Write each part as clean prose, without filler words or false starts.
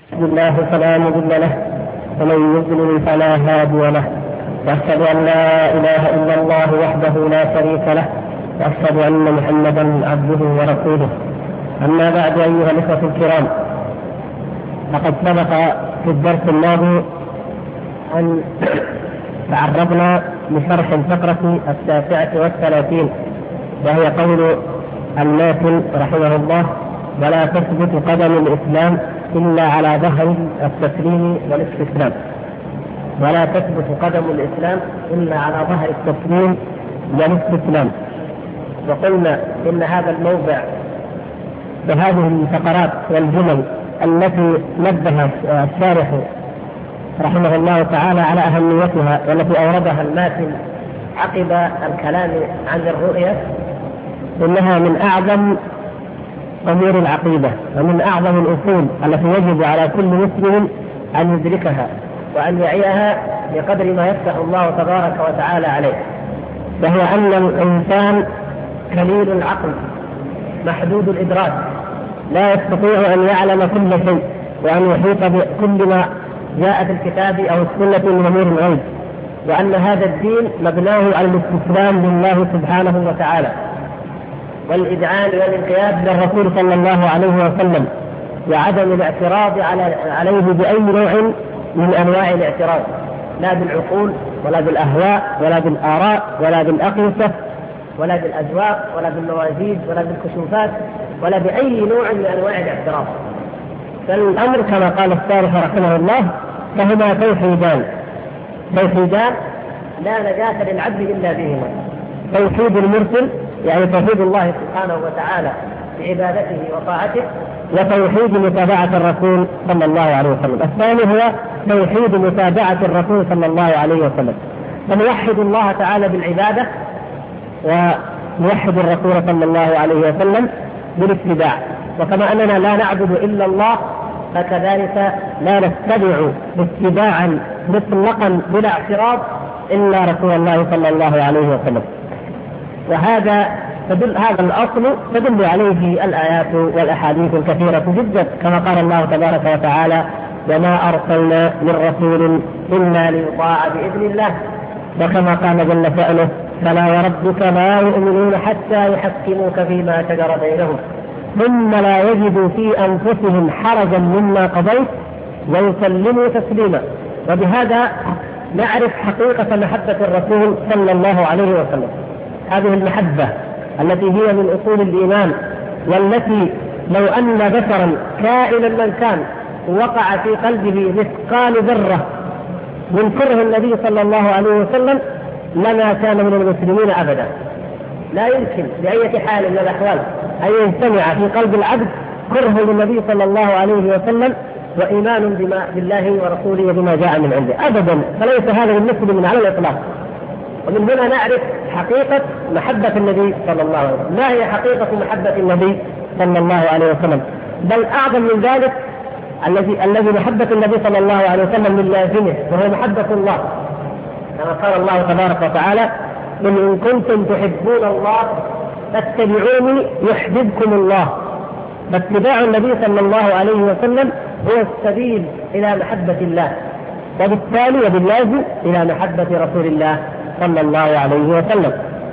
بسم الله فلا مضل له ومن يضلل فلا هادي له، واشهد ان لا اله الا الله وحده لا شريك له، واشهد ان محمدا عبده ورسوله. اما بعد، ايها الاخوه الكرام، لقد سبق في الدرس الماضي ان تعرضنا لشرح الفقره 39، وهي قول الماتن رحمه الله: ولا تثبت قدم الاسلام إلا على ظهر التسليم والاستسلام. ولا تثبت قدم الإسلام إلا على ظهر التسليم والاستسلام. وقلنا إن هذا الموضع بهذه الفقرات والجمل التي نبه الشارح رحمه الله تعالى على أهميتها، والتي أوردها الماتن عقب الكلام عن الرؤية، إنها من أعظم أمور العقيدة ومن أعظم الأصول التي يجب على كل مسلم أن يدركها وأن يعيها بقدر ما يفتح الله تبارك وتعالى عليه. وهو أن الإنسان قليل العقل محدود الإدراك، لا يستطيع أن يعلم كل شيء وأن يحيط بكل ما جاء في الكتاب أو السنة من أمور الغيب، وأن هذا الدين مبناه على الاستسلام لله سبحانه وتعالى والإذعان والانقياد للرسول صلى الله عليه وسلم، وعدم الاعتراض عليه بأي نوع من أنواع الاعتراض، لا بالعقول ولا بالأهواء ولا بالآراء ولا بالأقيسة ولا بالأذواق ولا بالموازين ولا بالكشوفات ولا بأي نوع من أنواع الاعتراض. فالأمر كما قال الشارح رحمه الله: فهما توحيدان لا نجاة للعبد إلا بهما: توحيد المرسل، يعني توحيد الله سبحانه وتعالى بعبادته وطاعته، وتوحيد متابعة الرسول صلى الله عليه وسلم. الثاني هو توحيد متابعة الرسول صلى الله عليه وسلم، فنوحد الله تعالى بالعبادة ونوحد الرسول صلى الله عليه وسلم بالاتباع. وكما أننا لا نعبد إلا الله، فكذلك لا نتبع اتباعا مطلقا بلا اعتراض إلا رسول الله صلى الله عليه وسلم. وهذا هذا الأصل تدل عليه الآيات والأحاديث الكثيرة جدا، كما قال الله تبارك وتعالى: وما أرسلنا من رسول إلا ليطاع بإذن الله. وكما قال جل شأنه: فلا وربك لا يؤمنون حتى يحكموك فيما شجر بينهم ثم لا يجدوا في أنفسهم حرجا مما قضيت ويسلموا تسليما. وبهذا نعرف حقيقة محبة الرسول صلى الله عليه وسلم، هذه المحبة التي هي من أصول الإيمان، والتي لو أن بشرا كائنا من كان وقع في قلبه مثقال ذرة من كره النبي صلى الله عليه وسلم لما كان من المسلمين أبدا. لا يمكن بأي حال من الأحوال أن يجتمع في قلب العبد كره للنبي صلى الله عليه وسلم وإيمان بالله ورسوله وبما جاء من عنده أبدا، فليس هذا المسلم على الإطلاق. ومن هنا نعرف حقيقة محبة النبي صلى الله عليه وسلم. ما هي حقيقة محبة النبي صلى الله عليه وسلم؟ بل أعظم من ذلك الذي محبة النبي صلى الله عليه وسلم من لازمه، وهو محبة الله، كما قال الله تبارك وتعالى: قل إن كنتم تحبون الله فاتبعوني يحببكم الله. فاتباع النبي صلى الله عليه وسلم هو السبيل إلى محبة الله، وبالتالي وباللازم إلى محبة رسول الله صلى الله عليه وسلم.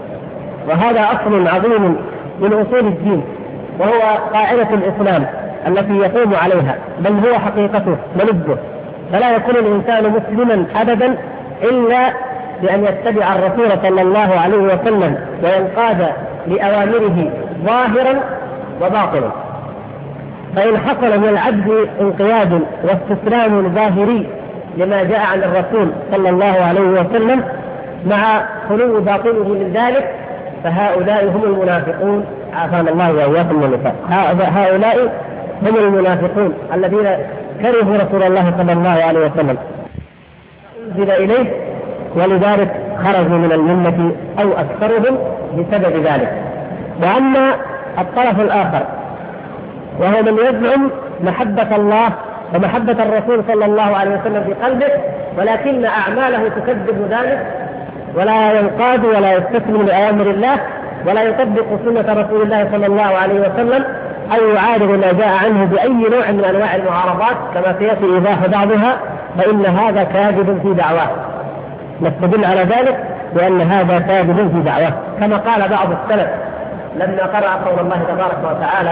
وهذا أصل عظيم من أصول الدين، وهو قاعدة الإسلام التي يقوم عليها، بل هو حقيقته ولبه. فلا يكون الإنسان مسلما أبدا إلا بأن يتبع الرسول صلى الله عليه وسلم وينقاد لأوامره ظاهرا وباطنا. فإن حصل من العبد انقياد واستسلام ظاهري لما جاء عن الرسول صلى الله عليه وسلم مع خلو باطنه من ذلك، فهؤلاء هم المنافقون، عافانا الله وإياكم من النفاق. هؤلاء هم المنافقون الذين كرهوا رسول الله صلى الله عليه وسلم أنزل إليه، ولذلك خرجوا من الملة أو أكثرهم بسبب ذلك. وأما الطرف الآخر وهو من يزعم محبة الله ومحبة الرسول صلى الله عليه وسلم في قلبه، ولكن أعماله تكذب ذلك، ولا ينقاد ولا يستسلم لأوامر الله ولا يطبق سنة رسول الله صلى الله عليه وسلم، أو يعارض ما جاء عنه بأي نوع من أنواع المعارضات كما سيأتي إيضاح بعضها، فإن هذا كاذب في دعواه. نستدل على ذلك بأن هذا كاذب في دعواه، كما قال بعض السلف لما قرأ قول الله تبارك وتعالى: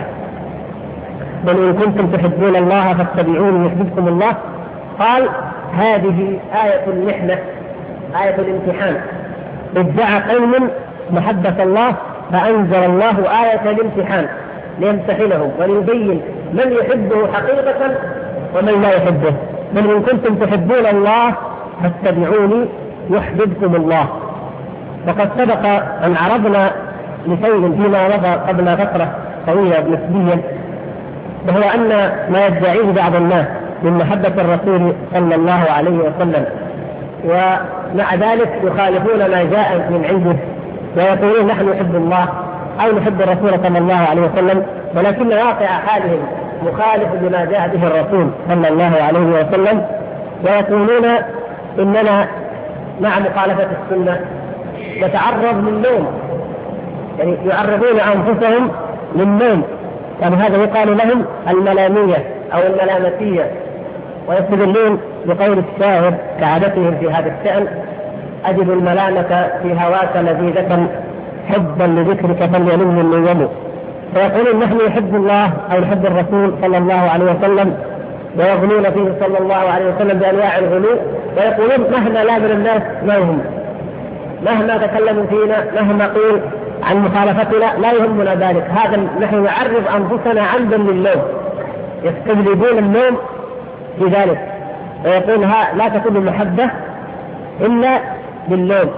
بل إن كنتم تحبون الله فاتبعوني يحببكم الله، قال: هذه آية المحنة، آية الامتحان. ادعى قوم محبة الله فأنزل الله آية الامتحان ليمتحنهم وليبين من يحبه حقيقة ومن لا يحبه. بل إن كنتم تحبون الله فاتبعوني يحببكم الله. وقد سبق أن عرضنا لشيء فيما مضى قبل فترة طويلة نسبيا، وهو أن ما يدعيه بعض الناس من محبة الرسول صلى الله عليه وسلم، ومع ذلك يخالفون ما جاء من عنده ويقولون نحن نحب الله أو نحب الرسول صلى الله عليه وسلم، ولكن واقع حالهم مخالف لما جاء به الرسول صلى الله عليه وسلم، ويقولون إننا مع مخالفة السنة نتعرض للنوم، يعني يعرضون أنفسهم للنوم، يعني هذا يقال لهم الملامية أو الملامتية، ويستدلون بقول الشاعر كعادتهم في هذا الشأن: أجد الملامة في هواك لذيذة حبا لذكرك فليلم النوم. فيقولون نحن نحب الله أو نحب الرسول صلى الله عليه وسلم، ويغلون فيه صلى الله عليه وسلم بأنواع الغلو، ويقولون مهما لا من الناس ما يهم، مهما تكلموا فينا، مهما قيل عن مخالفتنا لا يهمنا ذلك، هذا نحن نعرض أنفسنا عمدا للنوم، يستجلبون النوم في ذلك، ويقول لا تكون المحبة إلا بالنوم.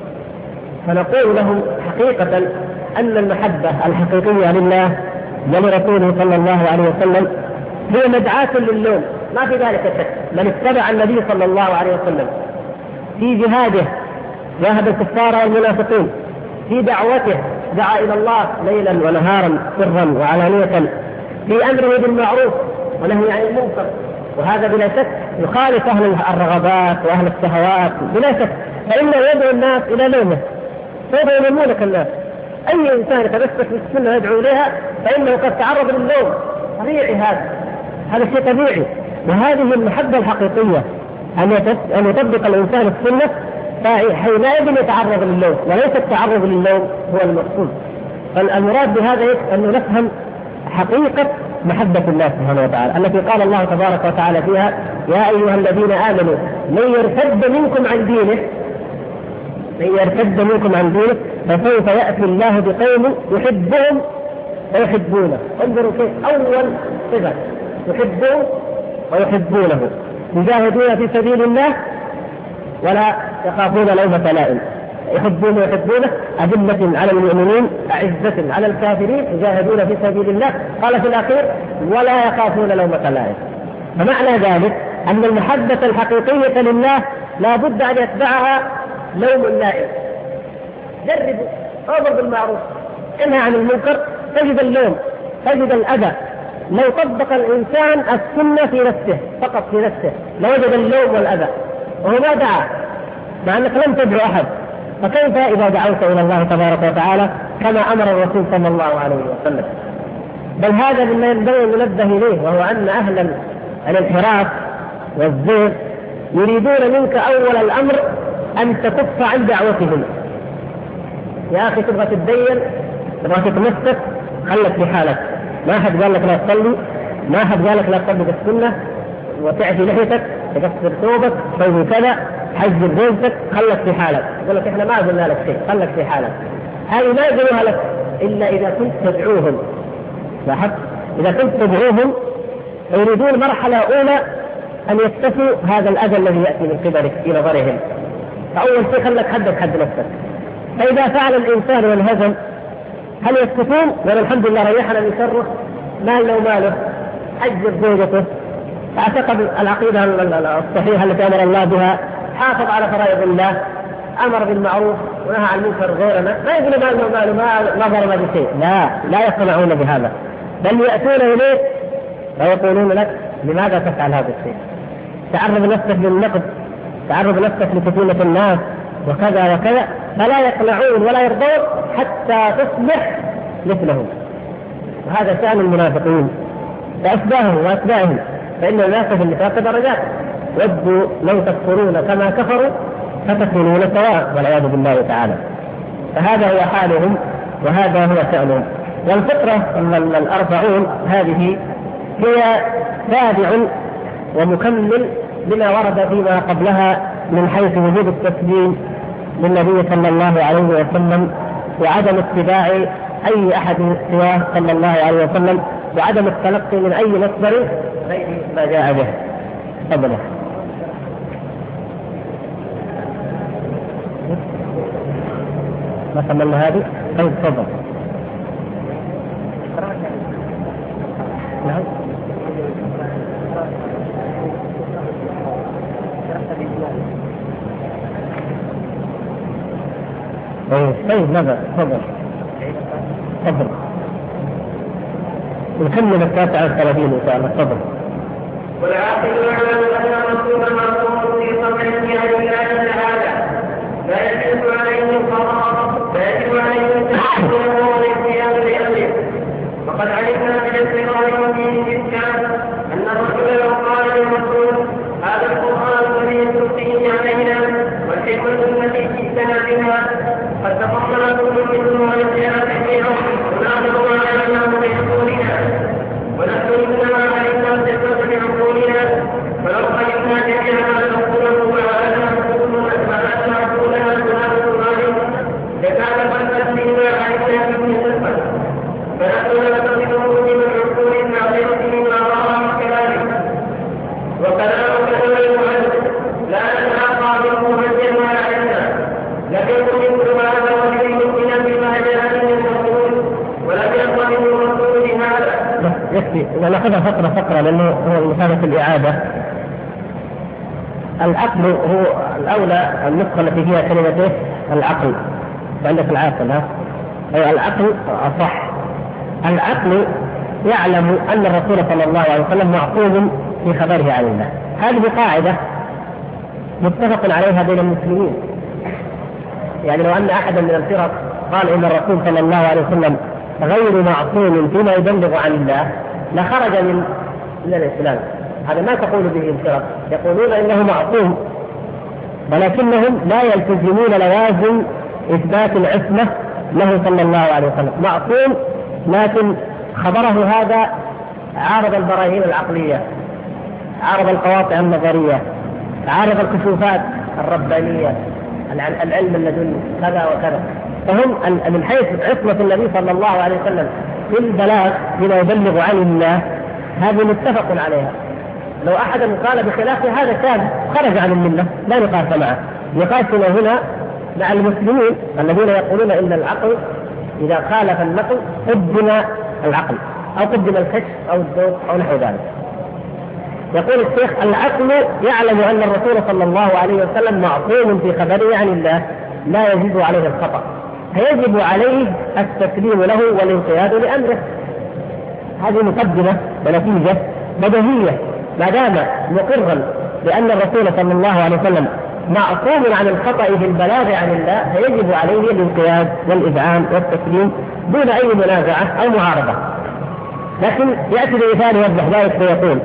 فنقول لهم حقيقة أن المحبة الحقيقية لله ولرسوله صلى الله عليه وسلم هي مدعاة للنوم، ما في ذلك شك. من اتبع النبي صلى الله عليه وسلم في جهاده جاهد الكفار والمنافقين، في دعوته دعا إلى الله ليلا ونهارا سرا وعلانية، في أمره بالمعروف ونهي عن المنكر، وهذا بلا شك يخالف أهل الرغبات وأهل الشهوات بلا شك، فإنه يدعو الناس إلى نومه، سوف ينمونك الناس. أي إنسان يتمسك بالسنة يدعو إليها فإنه قد تعرض للنوم، طبيعي هذا شيء طبيعي. وهذه المحبة الحقيقية أن يطبق الإنسان السنة، فحينئذ يتعرض للنوم، وليس التعرض للنوم هو المقصود. فالمراد بهذا أن نفهم حقيقة محبة الله سبحانه وتعالى التي قال الله تبارك وتعالى فيها: يا أيها الذين آمنوا من يرتد منكم عن دينه فسوف يأتي الله بقوم يحبهم ويحبونه. انظروا كيف أول صفة: يحبون ويحبونه، يجاهدون في سبيل الله ولا يخافون لومة لائم. يحبون ويحبونه أذلة على المؤمنين أعزة على الكافرين يجاهدون في سبيل الله، قال في الأخير: ولا يخافون لومة لائم. فمعنى ذلك أن المحبة الحقيقية لله لا بد أن يتبعها لوم اللائم. جربوا، أمر بالمعروف، انهى عن المنكر، تجد اللوم، تجد الأذى. لو طبق الإنسان السنة في نفسه فقط في نفسه لوجد اللوم والأذى، وهو ما دعا، مع أنك لم تدعو أحد، فكيف إذا دعوت إلى الله تبارك وتعالى كما أمر الرسول صلى الله عليه وسلم؟ بل هذا مما ينبغي أن ننبه إليه، وهو أن أهل الانحراف والزيغ يريدون منك أول الأمر أن تكف عن دعوتهم. يا أخي تبغى تتدين، تبغى تتمسك، خلك في حالك، ما حد قال لك لا تصلي، ما حد قال لك لا تطبق السنة وتعفي لحيتك، تكسر ثوبك، تسوي كذا، حجب رزقك، خلك في حالك. يقول لك احنا ما قلنا لك شيء، خلك في حالك. هذه ما يقولوها لك إلا إذا كنت تدعوهم. لاحظ، إذا كنت تدعوهم يريدون مرحلة أولى أن يكتفوا هذا الأذى الذي يأتي من قبلك في نظرهم. فأول شيء خلك حدك حد نفسك. فإذا فعل الإنسان والهزم هل يسكتون؟ ولا الحمد لله ريحنا من شره، ماله وماله، حجب زوجته، اعتقد العقيدة الصحيحة التي أمر الله بها، حافظ على فرائض الله، أمر بالمعروف ونهى عن المنكر غيرنا، ما يقول ماله وماله، ما ضرب بشيء، لا يقتنعون بهذا، بل يأتون إليك ويقولون لك: لماذا تفعل هذا الشيء؟ تعرض نفسك للنقد، تعرض نفسك لفتنة الناس وكذا وكذا، فلا يقنعون ولا يرضون حتى تصبح مثلهم. وهذا شأن المنافقين وأشباههم وأتباعهم، فإن الناس في النفاق درجات، ودوا لو تكفرون كما كفروا فتكونون سواء والعياذ بالله تعالى. فهذا هو حالهم وهذا هو شأنهم. والفطرة الأربعون هذه هي تابع ومكمل لما ورد فيما قبلها من حيث وجود التسليم للنبي صلى الله عليه وسلم وعدم اتباع أي أحد سواه صلى الله عليه وسلم وعدم التلقي من أي مصدر غير ما جاء به. تفضل. ما كملنا هذه؟ طيب تفضل. نعم. طيب ماذا؟ تفضل. تفضل. نكمل 33 إن شاء الله. تفضل. والعاقل يعلم أن الرسول معصوم في صدره عن الله تعالى، لا يجب عليه القضاء، لا يجب عليه التحمل والاتيان بأمره. وقد علمنا من الاستقرار فيه بالكامل أن الرسول لو قال للرسول هذا القرآن الذي تلقيه علينا والحكمة التي جئتنا بها قد تفضل كل منه والاتيان بهم وناخذ ما علمناه بعقولنا ونحن إنما علمنا الثقة بعقولنا، ولو علمنا جميعا ما نقوله وأنا عقولنا سنة الله لكان قد فيما علمنا به الثقة، فنحن لا نصفه من عقول الناظرة مما رأى كذلك. وكلام عنه لا نتلقى منه هديا ولا علما، لم يكن مثل هذا وجه مؤمنا بما جاء من الرسول ولم يرضى منه الرسول بهذا. يكفي ناخذها فقرة لأنه هو مسافة الإعادة. العقل هو الأولى، النسخة التي فيها كلمته العقل، عندك العاقل أي العقل أصح. العقل يعلم أن الرسول صلى الله عليه وسلم معصوم في خبره عن الله. هذه قاعدة متفق عليها بين المسلمين. يعني لو أن أحدا من الفرق قال إن الرسول صلى الله عليه وسلم غير معصوم فيما يبلغ عن الله لخرج من الإسلام. هذا ما تقول به الفرق، يقولون إنه معصوم ولكنهم لا يلتزمون لوازم إثبات العصمة له صلى الله عليه وسلم. معصوم لكن خبره هذا عارض البراهين العقلية، عارض القواطع النظرية، عارض الكشوفات الربانية، العلم اللدني كذا وكذا. فهم من حيث عصمة النبي صلى الله عليه وسلم في البلاغ بما يبلغ عن الله هذه متفق عليها. لو أحدا قال بخلاف هذا كان خرج عن الملة لا نقاش معه. يقاسنا هنا مع المسلمين الذين يقولون إن العقل إذا خالف النقل قدم العقل أو قدم الكشف أو الذوق أو نحو ذلك. يقول الشيخ العقل يعلم أن الرسول صلى الله عليه وسلم معصوم في خبره عن الله لا يجب عليه الخطأ، فيجب عليه التسليم له والانقياد لأمره. هذه مقدمة ونتيجة بديهية. ما دام مقرا بأن الرسول صلى الله عليه وسلم معصوم عن الخطأ في البلاغ عن الله فيجب عليه الانقياد والإذعان والتسليم دون أي منازعة أو معارضة. لكن يأتي بمثال يوضح ذلك فيقول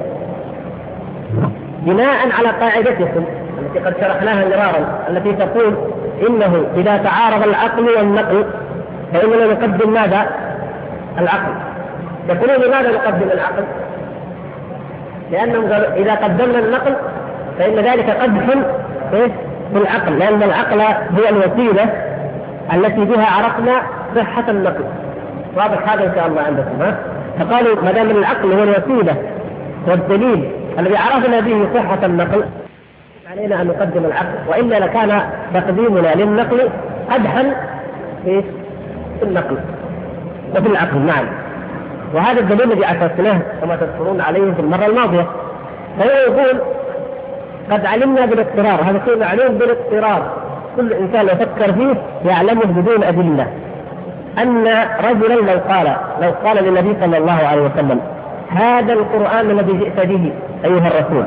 بناء على قاعدتكم التي قد شرحناها مرارا التي تقول إنه إذا تعارض العقل والنقل فإننا نقدم ماذا؟ العقل. يقولون لماذا نقدم العقل؟ لأنهم قالوا إذا قدمنا النقل فإن ذلك قدح في العقل، لأن العقل هو الوسيلة التي بها عرفنا صحة النقل. واضح هذا إن شاء الله عندكم فقالوا ما دام العقل هو الوسيلة والدليل الذي عرفنا به صحة النقل علينا أن نقدم العقل، وإلا لكان تقديمنا للنقل قدحا في النقل وفي العقل معا. وهذا الدليل الذي أسسناه كما تذكرون عليه في المرة الماضية. فهو يقول قد علمنا بالاضطرار، هذا شيء معلوم بالاضطرار كل إنسان يفكر فيه يعلمه بدون أدلة، أن رجلا لو قال للنبي صلى الله عليه وسلم هذا القرآن الذي جئت به أيها الرسول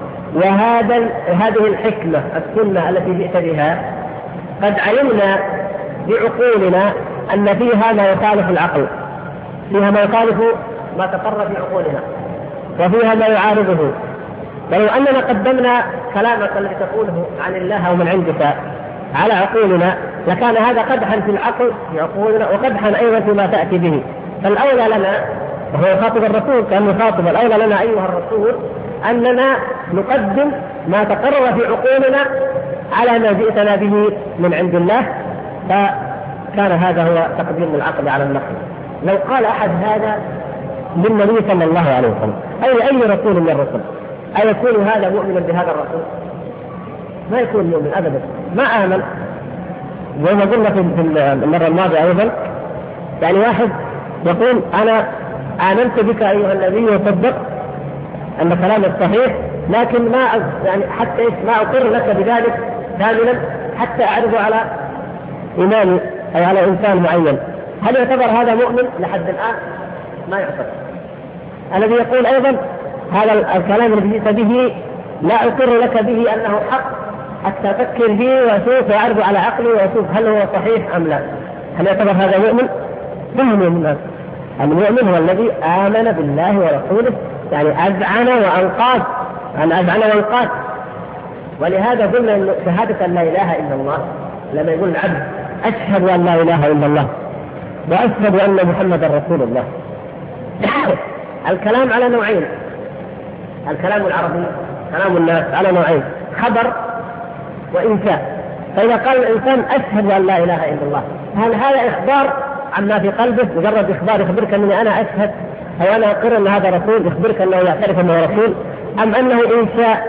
هذه الحكمة السنة التي جئت بها قد علمنا بعقولنا أن فيها ما يخالف العقل، فيها ما يخالف ما تقر في عقولنا وفيها ما يعارضه. ولو أننا قدمنا كلامك الذي تقوله عن الله أو من عندك على عقولنا لكان هذا قدحا في العقل في عقولنا وقدحا أيضا فيما تأتي به. فالأولى لنا، وهو يخاطب الرسول كان يخاطب، الأولى لنا أيها الرسول أننا نقدم ما تقرر في عقولنا على ما جئتنا به من عند الله، فكان هذا هو تقديم العقل على النقل. لو قال أحد هذا للنبي صلى الله عليه وسلم أي رسول من الرسل أيكون هذا مؤمنا بهذا الرسول؟ ما يكون مؤمن أبدا، ما آمن. زي ما قلنا في المرة الماضية أيضا، يعني واحد يقول أنا آمنت بك أيها النبي وصدق أن كلامك صحيح، لكن ما يعني حتى ما أقر لك بذلك كاملا حتى أعرضه على إمامي أو على إنسان معين. هل يعتبر هذا مؤمن لحد الآن؟ ما يعتبر. الذي يقول أيضا هذا الكلام الذي جئت به لا أقر لك به أنه حق حتى أفكر فيه وأشوف وأعرض على عقلي وأشوف هل هو صحيح أم لا، هل يعتبر هذا مؤمن؟ ما هو مؤمن. المؤمن هو الذي آمن بالله ورسوله، يعني أذعن وأنقاد، أنا أذعن وأنقاد. ولهذا قلنا أن شهادة أن لا إله إلا الله، لما يقول العبد أشهد أن لا إله إلا الله وأشهد أن محمدا رسول الله، الكلام على نوعين، الكلام العربي كلام الناس على نوعين، خبر وإنشاء. فإذا قال الإنسان أشهد أن لا إله إلا الله، هل هذا إخبار عما في قلبه، مجرد إخبار يخبرك أنني أنا أشهد أو أنا أقر أن هذا رسول، يخبرك أنه يعترف أنه رسول، أم أنه إنشاء؟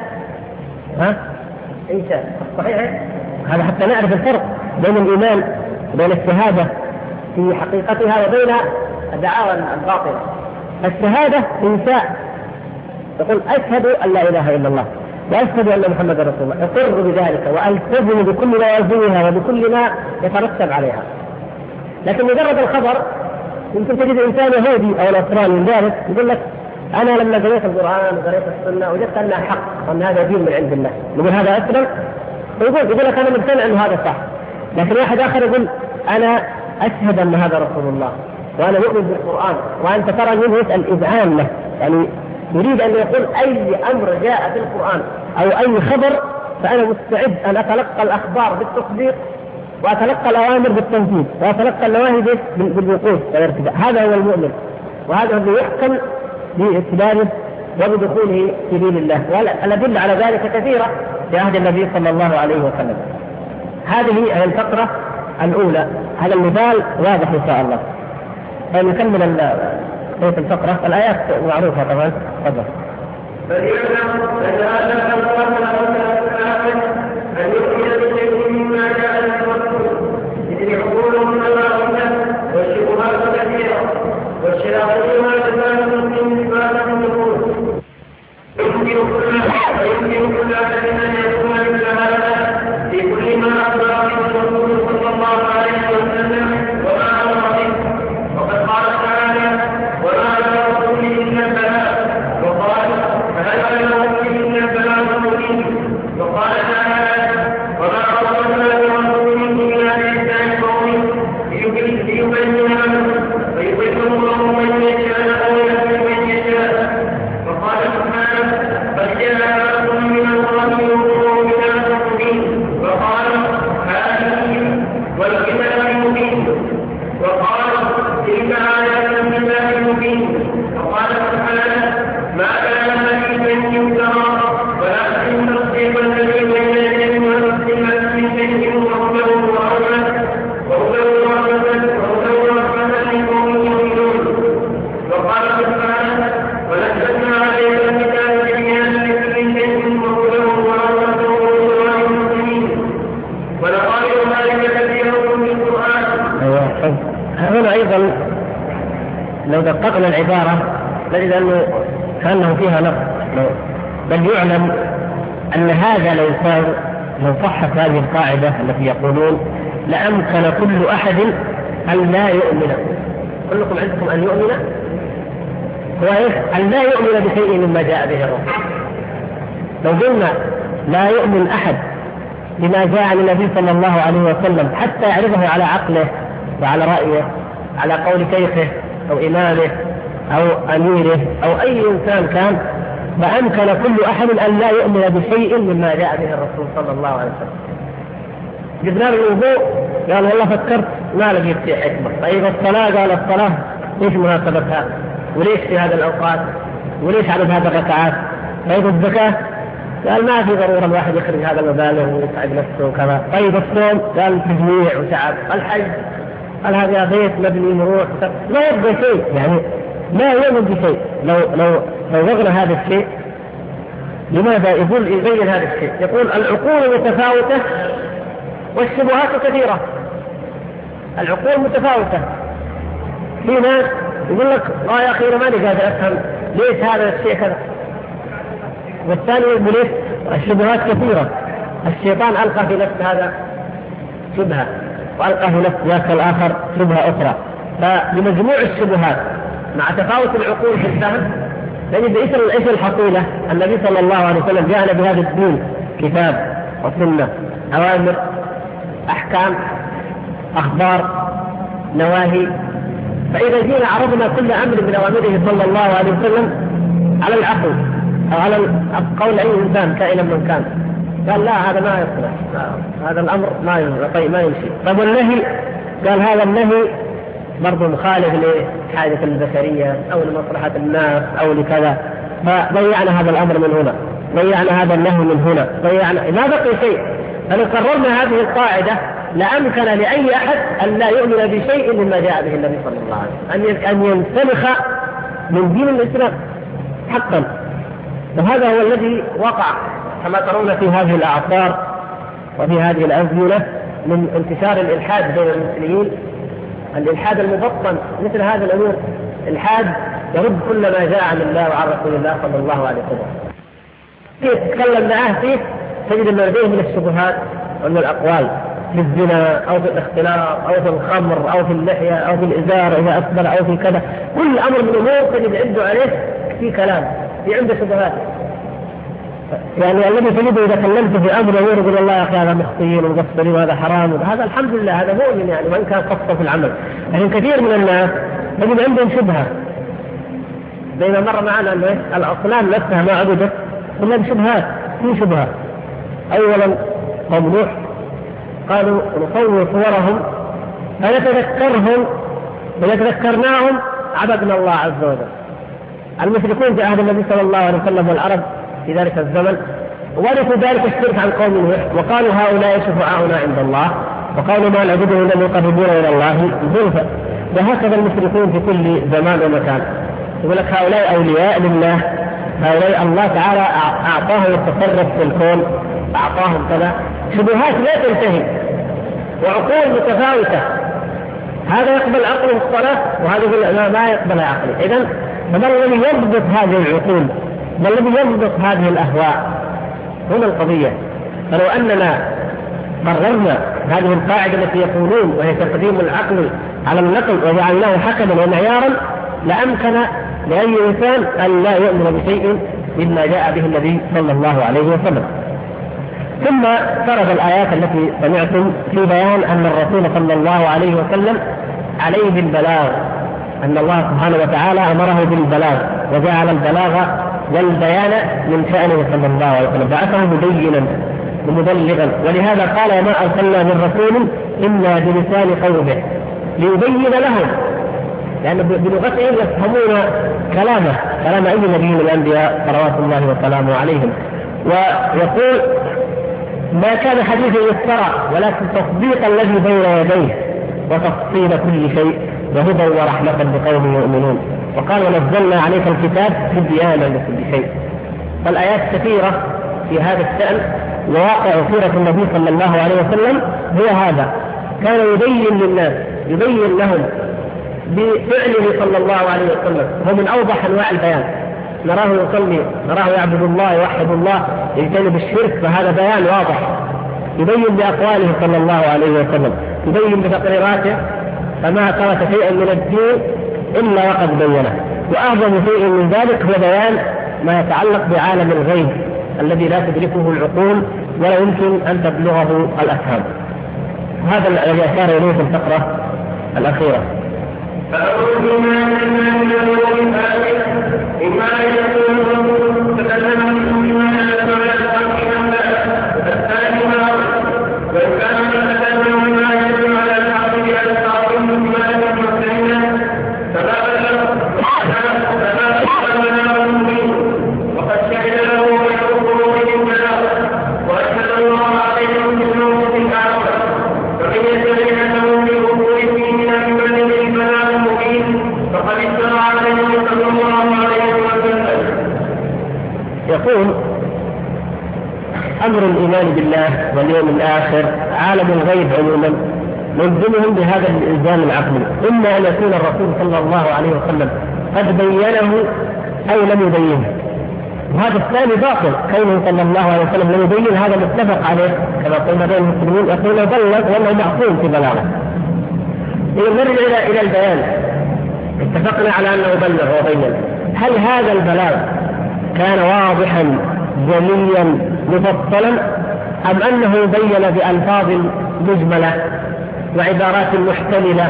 إنشاء صحيح. هذا حتى نعرف الفرق بين الإيمان وبين الشهادة في حقيقتها وبين الدعاوى الباطلة. الشهادة إنشاء، يقول أشهد أن لا إله إلا الله وأشهد أن محمد رسول الله، أقر بذلك وألتزم بكل ما يلزمها وبكل ما يترتب عليها. لكن مجرد الخبر يمكن تجد إنسان يهودي أو نصراني من ذلك يقول لك أنا لما قريت القرآن وقريت السنة وجدت أنها حق وأن هذا دين من عند الله، نقول هذا أسلم، يقول لك أنا مقتنع أنه هذا صح. لكن واحد آخر يقول أنا أشهد أن هذا رسول الله وأنا مؤمن بالقرآن، وأنت ترى منه يسأل إذعان له، يعني يريد أن يقول أي أمر جاء في القرآن أو أي خبر فأنا مستعد أن أتلقى الأخبار بالتصديق وأتلقى الأوامر بالتنفيذ وأتلقى النواهي بالوقوف والارتداء. هذا هو المؤمن، وهذا هو اللي يحكم باعتباره وبدخوله في دين الله. والأدلة على ذلك كثيرة في عهد النبي صلى الله عليه وسلم. هذه هي الفقرة الأولى، هذا المثال واضح إن شاء الله. نكمل بيت الفقرة، الآيات معروفة طبعا. تفضل. هنا أيضا لو دققنا العبارة نجد أنه كأنه فيها نقص، بل يعلم أن هذا لو صحت هذه القاعدة التي يقولون لأمكن كل أحد أن لا يؤمن. كلكم عندكم أن يؤمن، هو أن لا يؤمن بشيء مما جاء به الرسول. لو قلنا لا يؤمن أحد بما جاء عن النبي صلى الله عليه وسلم حتى يعرضه على عقله وعلى رأيه على قول شيخه أو إمامه أو أميره أو أي إنسان كان، فأمكن كل أحد أن لا يؤمن بشيء مما جاء به الرسول صلى الله عليه وسلم. جبنا له الوضوء قال والله فكرت ما لقيت فيه حكمة. طيب الصلاة قال الصلاة ليش مناسبتها وليش في هذا الأوقات وليش عدد هذا الركعات. طيب الزكاة قال ما في ضرورة الواحد يخرج هذا المبالغ ويتعب نفسه وكذا. طيب الصوم قال تجميع وتعب. الحج قال هذا بيت مبني مروح ما يبقى شيء، يعني لا يؤمن بشيء. لو وضعنا هذا الشيء لماذا يبين هذا الشيء؟ يقول العقول متفاوتة والشبهات كثيرة. العقول متفاوتة، في ناس يقول لك يا أخي أنا ماني قادر أفهم ليش هذا الشيء كذا، والثاني يقول ليش الشبهات كثيرة. الشيطان ألقى في نفس هذا شبهة وألقى في نفس ذاك الآخر شبهة أخرى. فبمجموع الشبهات مع تفاوت العقول في الفهم نجد إيش الحقيقة. النبي صلى الله عليه وسلم جاءنا بهذا الدين كتاب وسنة، أوامر، أحكام، أخبار، نواهي. فإذا جينا عرضنا كل أمر من أوامره صلى الله عليه وسلم على العقل أو على قول أي إنسان كائنا من كان، قال لا هذا ما يصلح، هذا الأمر ما يمشي. طيب والنهي قال هذا النهي برضو مخالف لحاجة البشرية أو لمصلحة الناس أو لكذا، فضيعنا هذا الأمر من هنا، ضيعنا هذا النهي من هنا، ضيعنا ما بقي شيء. فلو قررنا هذه القاعدة لأمكن لأي أحد أن لا يؤمن بشيء مما جاء به النبي صلى الله عليه وسلم، أن ينسلخ من دين الإسلام حقا. وهذا هو الذي وقع كما ترون في هذه الأعصار وفي هذه الأزمنة من انتشار الإلحاد بين المسلمين. الإلحاد المبطن مثل هذا الأمور، الإلحاد يرد كل ما جاء عن الله وعن رسول الله صلى الله عليه وسلم. تتكلم معه فيه تجد ما لديه من الشبهات ومن الأقوال في الزنا أو في الاختلاط أو في الخمر أو في اللحية أو في الإزار إذا أكبر أو في كذا، كل أمر من الأمور تجد عنده عليه في كلام، في عنده شبهات. يعني الذي تجده إذا كلمت في أمر يقول الله يا أخي هذا مخطئين ومقصرين وهذا حرام، هذا الحمد لله هذا مؤمن يعني وإن كان قصة في العمل. لكن كثير من الناس تجد عندهم شبهة. بينما مر معنا أن الأصنام نفسها ما عبدت كلها بشبهات، في شبهة. أولا قوم نوح قالوا نصور صورهم فنتذكرهم وإذا تذكرناهم عبدنا الله عز وجل. المشركون في عهد النبي صلى الله عليه وسلم والعرب في ذلك الزمن ورثوا ذلك الشرك عن قوم نوح وقالوا هؤلاء شفعاؤنا عند الله وقالوا ما نعبدهم إلا ليقربونا إلى الله زلفى. وهكذا المشركون في كل زمان ومكان يقول لك هؤلاء أولياء لله، هؤلاء الله تعالى أعطاهم التصرف في الكون، أعطاهم كذا. شبهات لا تنتهي وعقول متفاوتة، هذا يقبل عقله الصلاة وهذا يقول ما يقبل عقله. إذن فما الذي يضبط هذه العقول؟ ما الذي يضبط هذه الأهواء؟ هنا القضية. فلو أننا قررنا هذه القاعدة التي يقولون وهي تقديم العقل على النقل وجعلناه حكما ومعيارا لأمكن لأي إنسان أن لا يؤمن بشيء مما جاء به النبي صلى الله عليه وسلم. ثم فرض الآيات التي سمعتم في بيان أن الرسول صلى الله عليه وسلم عليه البلاغ، أن الله سبحانه وتعالى أمره بالبلاغ وجعل البلاغ والبيان من شأنه صلى الله عليه وسلم، بعثه مبينا ومبلغا. ولهذا قال ما أرسلنا من رسول إلا بلسان قومه ليبين لهم، لأن بلغتهم يفهمون كلام أي نبي من الأنبياء صلوات الله وسلامه عليهم. ويقول ما كان حديثا يفترى ولكن تصديق الذي بين يديه وتفصيل كل شيء وهدى ورحمة لقوم يؤمنون. وقال ونزلنا عليك الكتاب تبيانا لكل شيء. فالآيات كثيرة في هذا الشأن. وواقع سيرة النبي صلى الله عليه وسلم هو هذا، كان يبين للناس، يبين لهم بفعله صلى الله عليه وسلم، هو من أوضح أنواع البيان. نراه يصلي، نراه يعبد الله، يوحد الله، يجتنب الشرك، فهذا بيان واضح. يبين بأقواله صلى الله عليه وسلم، يبين بتقريراته، فما ترك شيئا من الدين إلا وقد بينه. وأعظم شيء من ذلك هو بيان ما يتعلق بعالم الغيب الذي لا تدركه العقول ولا يمكن أن تبلغه الأفهام. هذا الذي أشار إليه في الفقرة الأخيرة. فأقول بما أننا من الأمور الآخرة إما أن يكون تكلم بما يدل على الحق الثاني وإن كان يتكلم بما يدل على الحق بألفاظ مما يدل فلا وقد شهد له بالحقوق بالبلاغ وأشهد الله عليهم بالموت الآخر فمن يدعي أنه بالحقوق من المبلغ البلاغ المبين فقد افترى عليه صلى الله عليه وسلم. يقول أمر الإيمان بالله واليوم الآخر عالم الغيب عموما نلزمهم بهذا الإلزام العقلي، إما أن يكون الرسول صلى الله عليه وسلم قد بينه أو لم يبينه، وهذا الثاني باطل، كونه صلى الله عليه وسلم لم يبين هذا متفق عليه كما قلنا بين المسلمين، يقول بلغ وأنه معصوم في بلاغه. إذا نرجع إلى البيان، اتفقنا على أنه بلغ وبين، هل هذا البلاغ كان واضحا جليا مفصلا أم أنه بين بألفاظ مجملة وعبارات محتملة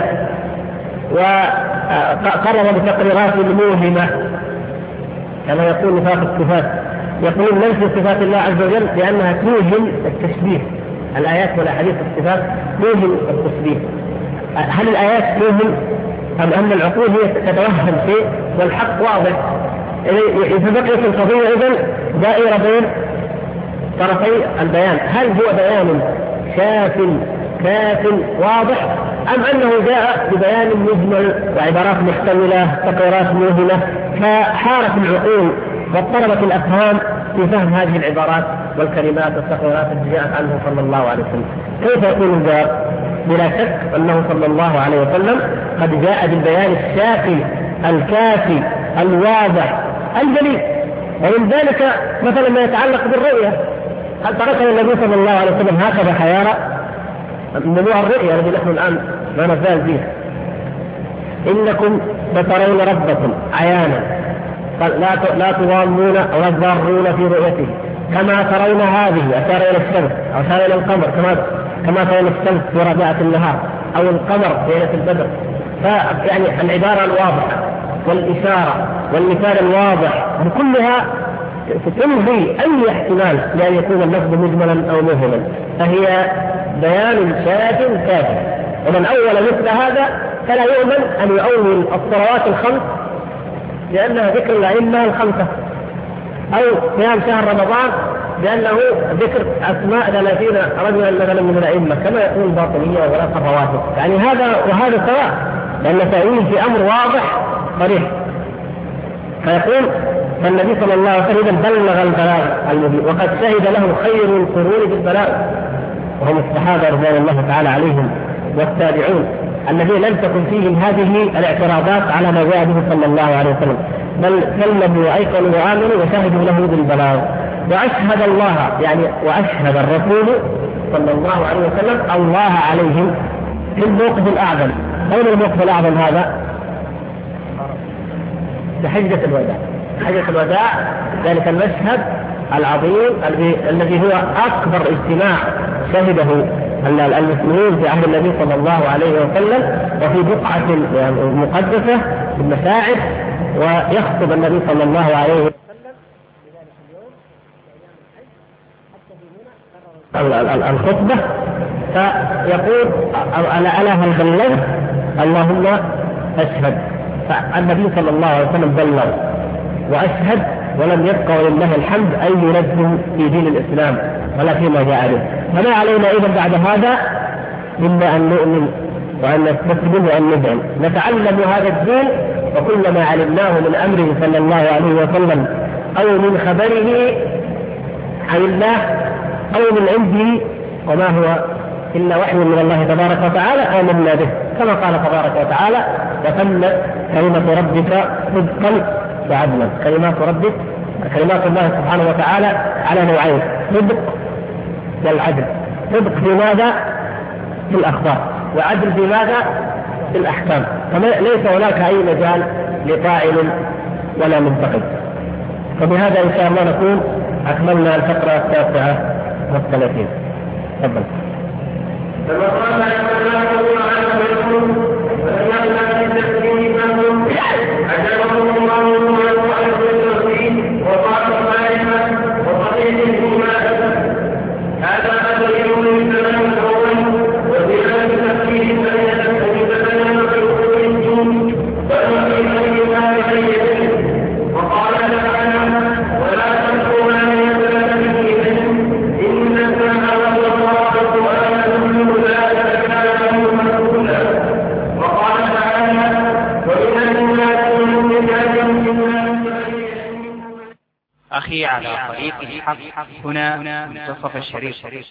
وقرر بتقريرات موهمة كما يقول نفاق الصفات؟ يقولون ننفي صفات الله عز وجل لأنها توهم التشبيه، الآيات والأحاديث الصفات توهم التشبيه. هل الآيات توهم أم أن العقول هي تتوهم شيء والحق واضح؟ فبقيت القضية إذن دائرة بين طرفي البيان، هل هو بيان كاف واضح أم أنه جاء ببيان مجمل وعبارات محتملة تقريرات موهمة فحارت العقول واضطربت الأفهام في فهم هذه العبارات والكلمات والتقريرات التي جاءت عنه صلى الله عليه وسلم؟ كيف يكون الجواب؟ بلا شك أنه صلى الله عليه وسلم قد جاء بالبيان الشافي الكافي الواضح الجليل. ومن ذلك مثلا ما يتعلق بالرؤية، هل تركنا النبي صلى الله عليه وسلم هكذا حيارى؟ موضوع الرؤية الذي نحن الآن ما نزال فيه، إنكم سترون ربكم عيانا لا تضامون ولا تضارون في رؤيته كما ترون هذه، أشار إلى الشمس أو أشار إلى القمر كما ترون الشمس في ربيعة النهار أو القمر في ليلة البدر. فيعني العبارة الواضحة والإشارة والمثال الواضح بكلها تنهي أي احتمال لأن يكون اللفظ مجملا أو مهما، فهي بيان شاف كافي. ومن أول مثل هذا فلا يؤمن أن يؤول الصلوات الخمس لأنها ذكر الأئمة الخمسة، أو قيام شهر رمضان لأنه ذكر أسماء 30 رجلا مثلا من الأئمة كما يقول الباطنية وغلاق الرواتب. يعني هذا وهذا سواء، لأن تأويل في أمر واضح صريح. فيقول فالنبي صلى الله عليه وسلم بلغ البلاغ المبين وقد شهد له خير القرون بالبلاغ وهم الصحابة رضوان الله تعالى عليهم والتابعون الذين لم تكن فيهم هذه الاعتراضات على ما جاء به صلى الله عليه وسلم، بل سلموا وأيقنوا وآمنوا وشهدوا له بالبلاغ. وأشهد الله يعني وأشهد الرسول صلى الله عليه وسلم الله عليهم في الموقف الأعظم. أين الموقف الأعظم هذا؟ بحجة الوداع. حجة الوداع ذلك المشهد العظيم الذي هو أكبر اجتماع شهده المسلمين في عهد النبي صلى الله عليه وسلم وفي بقعة مقدسة بالمساعد، ويخطب النبي صلى الله عليه وسلم الخطبة فيقول ألا هل بلغت؟ اللهم أشهد. فالنبي صلى الله عليه وسلم بلغ وأشهد ولم يبقى ولله الحمد أي ينزل في دين الإسلام ولا فيما جاء به. فما علينا إذا بعد هذا إلا أن نؤمن وأن نستسلم وأن ندعم نتعلم هذا الدين، وكل ما علمناه من أمره صلى الله عليه وسلم أو من خبره عن الله أو من عنده وما هو إلا وحي من الله تبارك وتعالى آمنا به، كما قال تبارك وتعالى وتمت كلمة ربك صدقا وعدلا. كلمات الله سبحانه وتعالى على نوعين، صدق والعدل. صدق في ماذا؟ في الأخبار، وعدل في ماذا؟ في الأحكام. فليس هناك أي مجال لطاعن ولا منتقد. فبهذا إن شاء الله نكون أكملنا الفقرة 39. تفضل. فما قال على طريق الحق. هنا منتصف الشريط.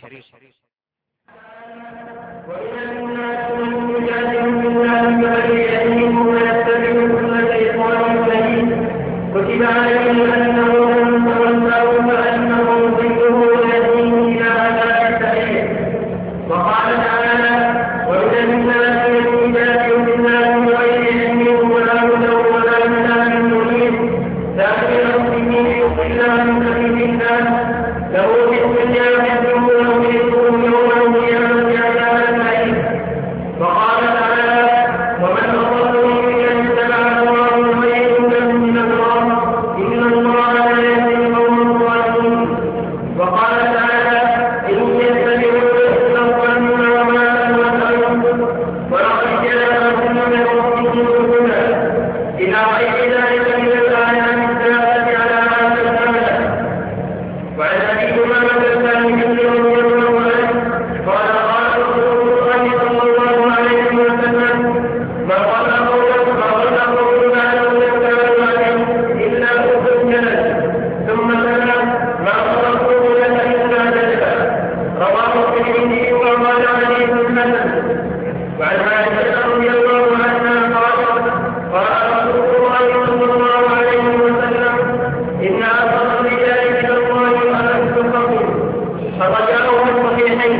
كتب عليهم أنه من تولوا فأنه ضده يهديه إلى عذاب السعير. وقال تعالى: ومن الناس من يجادل بالله بغير علم ولا هدى ولا كتاب منير ذلك به يضل عن سبيل الله له في الدنيا خزي وله يسوء يوم القيامة عذاب السعير. وقال تعالى: ومن أضل ممن اتبع هواه بغير هدى من الله إن الله لا يهدي القوم الظالمين. وقال تعالى: إن يتبعون إلا الظن وما تهوى ولقد جاءهم من ربهم الهدى إلى غير ذلك من الآيات الدالة على هذا المعنى. وعن أبي أمامة الثاني رضي الله عنه قال: قال رسول الله صلى الله عليه وسلم: ما قال قوله بعد إلا أخذ جلد ثم سلم ما قرأته لك إلا جلد. رواه الترمذي وقال حديث حسن. وعن عائشة رضي الله عنها قالت: قال رسول الله صلى الله عليه وسلم: إن أفضل الرجال إلى الله أنس الخطيب. فرجعه الصحيحين.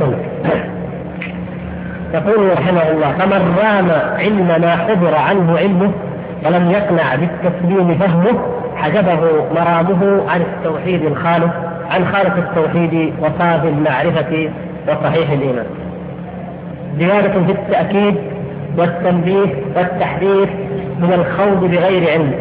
يقول رحمه الله: فمن رام علم ما حضر عنه علمه ولم يقنع بالتسليم فهمه حجبه مرامه عن التوحيد الخالص، عن خالص التوحيد وصافي المعرفة وصحيح الإيمان. زيادة في التأكيد والتنبيه والتحذير من الخوض بغير علم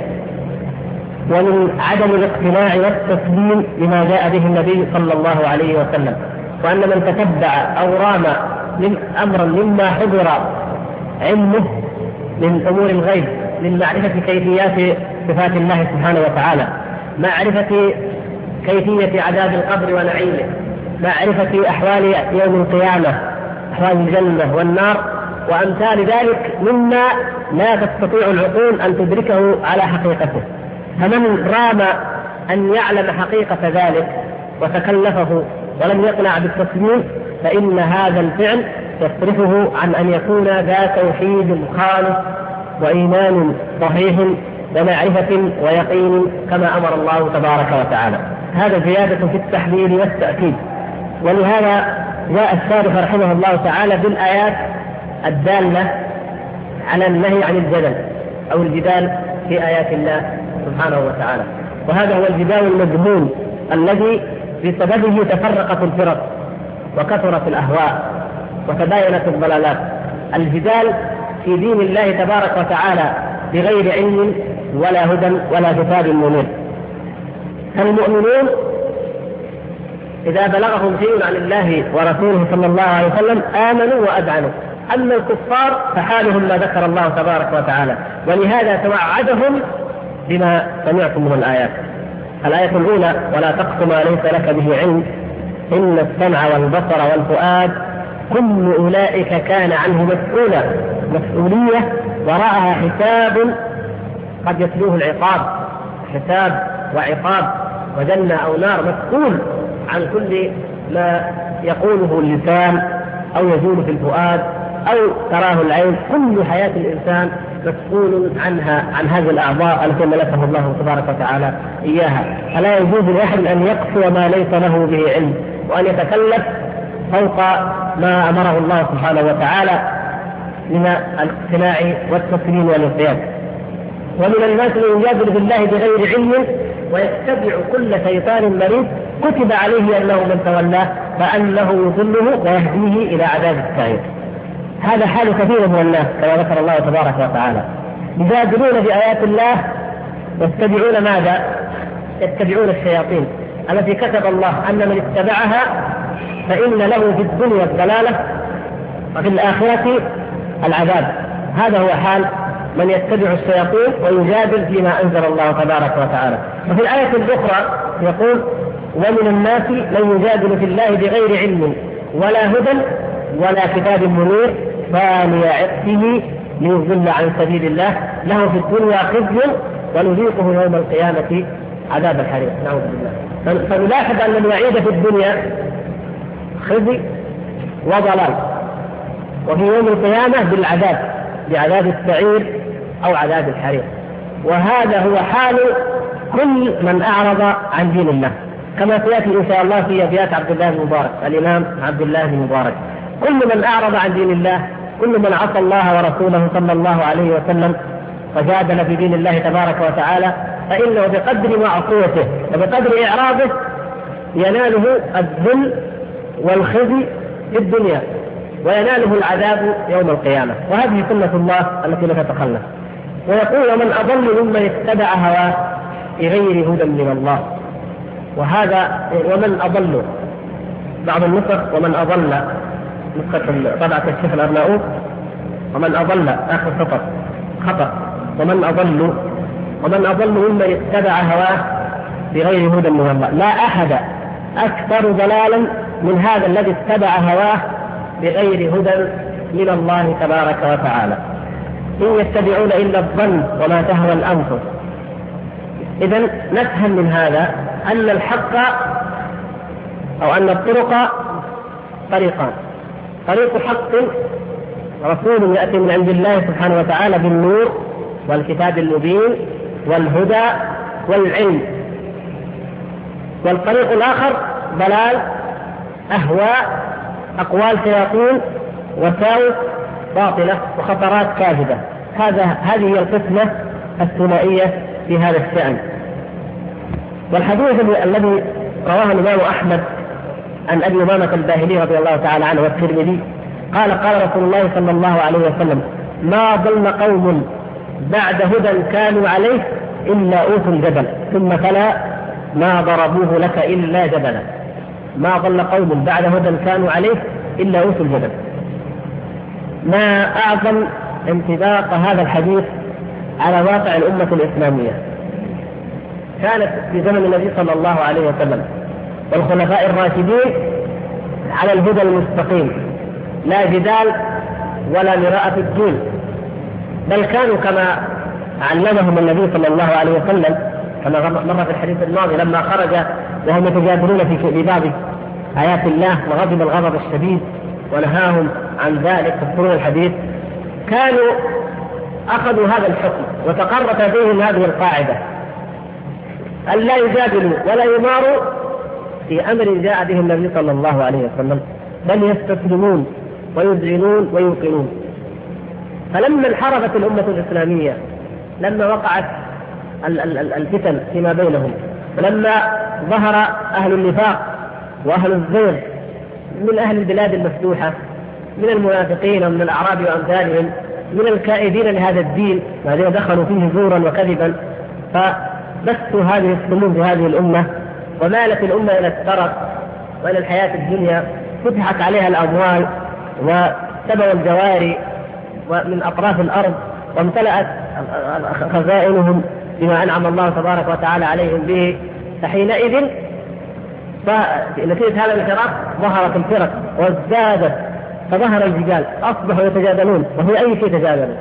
ومن عدم الاقتناع والتسليم لما جاء به النبي صلى الله عليه وسلم. وأن من تتبع أو رام من أمرا مما حضر علمه من أمور الغيب، من معرفة كيفيات صفات الله سبحانه وتعالى، معرفة كيفية عذاب القبر ونعيمه، معرفة أحوال يوم القيامة، أحوال الجنة والنار وأمثال ذلك مما لا تستطيع العقول أن تدركه على حقيقته. فمن رام أن يعلم حقيقة ذلك وتكلفه ولم يقنع بالتسليم فإن هذا الفعل يصرفه عن أن يكون ذا توحيد خالص وإيمان صحيح ومعرفة ويقين كما أمر الله تبارك وتعالى. هذا زيادة في التحليل والتأكيد. ولهذا جاء الشارح رحمه الله تعالى بالآيات الدالة على النهي عن الجدل أو الجدال في آيات الله سبحانه وتعالى. وهذا هو الجدال المذموم الذي بسببه تفرقت الفرق وكثرت الأهواء وتباينت الضلالات. الجدال في دين الله تبارك وتعالى بغير علم ولا هدى ولا كتاب منير. فالمؤمنون إذا بلغهم شيء عن الله ورسوله صلى الله عليه وسلم آمنوا وأذعنوا. أما الكفار فحالهم ما ذكر الله تبارك وتعالى، ولهذا توعدهم بما سمعتم من الآيات. الآية الأولى: ولا تقف ما ليس لك به علم إن السمع والبصر والفؤاد كل أولئك كان عنه مسؤولا. مسؤولية وراءها حساب قد يتلوه العقاب، حساب وعقاب وجنة أو نار. مسؤول عن كل ما يقوله اللسان أو يزول في الفؤاد أو تراه العين. كل حياة الإنسان مسؤول عنها، عن هذه الأعضاء التي ملكه الله تبارك وتعالى إياها. فلا يجوز لأحد أن يقصو ما ليس له به علم وأن يتكلف فوق ما أمره الله سبحانه وتعالى من الاقتناع والتسليم والانقياد. ومن الناس من يجادل بالله بغير علم ويتبع كل شيطان مريض كتب عليه أنه من تولاه فأنه يضله ويهديه إلى عذاب السعير. هذا حال كثير من الناس كما ذكر الله تبارك وتعالى، يجادلون بآيات الله يتبعون ماذا؟ يتبعون الشياطين التي كتب الله أن من اتبعها فإن له في الدنيا الضلالة وفي الآخرة العذاب. هذا هو حال من يتبع الشياطين ويجادل فيما أنزل الله تبارك وتعالى. وفي الآية الأخرى يقول: ومن الناس من يجادل في الله بغير علم ولا هدى ولا كتاب منير ثاني عطفه ليضل عن سبيل الله له في الدنيا خزي ونذيقه يوم القيامة عذاب الحريق، نعوذ بالله. فنلاحظ أن الوعيد في الدنيا خزي وضلال، وفي يوم القيامة بالعذاب، بعذاب السعير أو عذاب الحريق. وهذا هو حال كل من أعرض عن دين الله، كما سيأتي إن شاء الله في أبيات عبد الله بن مبارك، الإمام عبد الله بن مبارك. كل من أعرض عن دين الله، كل من عصى الله ورسوله صلى الله عليه وسلم وجادل في دين الله تبارك وتعالى، فإنه بقدر معصيته وبقدر إعراضه يناله الذل والخزي في الدنيا، ويناله العذاب يوم القيامة. وهذه سنة الله التي لا تتخلف. ويقول: ومن أضل ممن اتبع هواه بغير هدى من الله. وهذا ومن أضل، بعض النسخ ومن أضل، نسخة طبعة الشيخ الأرناؤوط ومن أضل آخر سطر خطأ، ومن أضل ممن اتبع هواه بغير هدى من الله. لا أحد أكثر ضلالا من هذا الذي اتبع هواه بغير هدى من الله تبارك وتعالى. إن يتبعون إلا الظن وما تهوى الأنفس. إذن نفهم من هذا أن الحق أو أن الطرق طريقان: طريق حق، رسول يأتي من عند الله سبحانه وتعالى بالنور والكتاب المبين والهدى والعلم، والطريق الآخر ضلال، أهواء، أقوال شياطين، وساوس باطلة وخطرات كاذبة. هذه هي القسمة الثنائية في هذا الشأن. والحديث الذي رواه الإمام أحمد عن أبي أمامة الباهلي رضي الله تعالى عنه والترمذي قال: قال رسول الله صلى الله عليه وسلم: ما ضل قوم بعد هدى كانوا عليه إلا أوتوا الجبل، ثم فلا ما ضربوه لك إلا جبلا. ما ضل قوم بعد هدى كانوا عليه إلا أوتوا الجبل. ما أعظم انطباق هذا الحديث على واقع الأمة الإسلامية. كانت في زمن النبي صلى الله عليه وسلم والخلفاء الراشدين على الهدى المستقيم، لا جدال ولا مراءة في الدين، بل كانوا كما علمهم النبي صلى الله عليه وسلم، كما مر في الحديث الماضي لما خرج وهم يتجادلون في باب آيات الله وغضب الغضب الشديد ونهاهم عن ذلك، تذكرون الحديث، كانوا أخذوا هذا الحكم وتقرت بهم هذه القاعدة: أن لا يجادلوا ولا يماروا في أمر جاء به النبي صلى الله عليه وسلم، بل يستسلمون ويذعنون ويوقنون. فلما انحرفت الأمة الإسلامية، لما وقعت الفتن فيما بينهم، ولما ظهر أهل النفاق وأهل الزيغ من أهل البلاد المفتوحة، من المنافقين ومن الأعراب وأمثالهم، من الكائدين لهذا الدين الذين دخلوا فيه زورا وكذبا، فبثوا هذه السموم في هذه الأمة، ومالت الأمة إلى الترف وإلى الحياة الدنيا، فتحت عليها الأموال وسبوا الجواري ومن أطراف الأرض، وامتلأت خزائنهم بما أنعم الله تبارك وتعالى عليهم به. فحينئذ فنتيجة هذا الانحراف ظهرت الفرق وازدادت، فظهر الجدال، أصبحوا يتجادلون، وفي أي شيء تجادلون.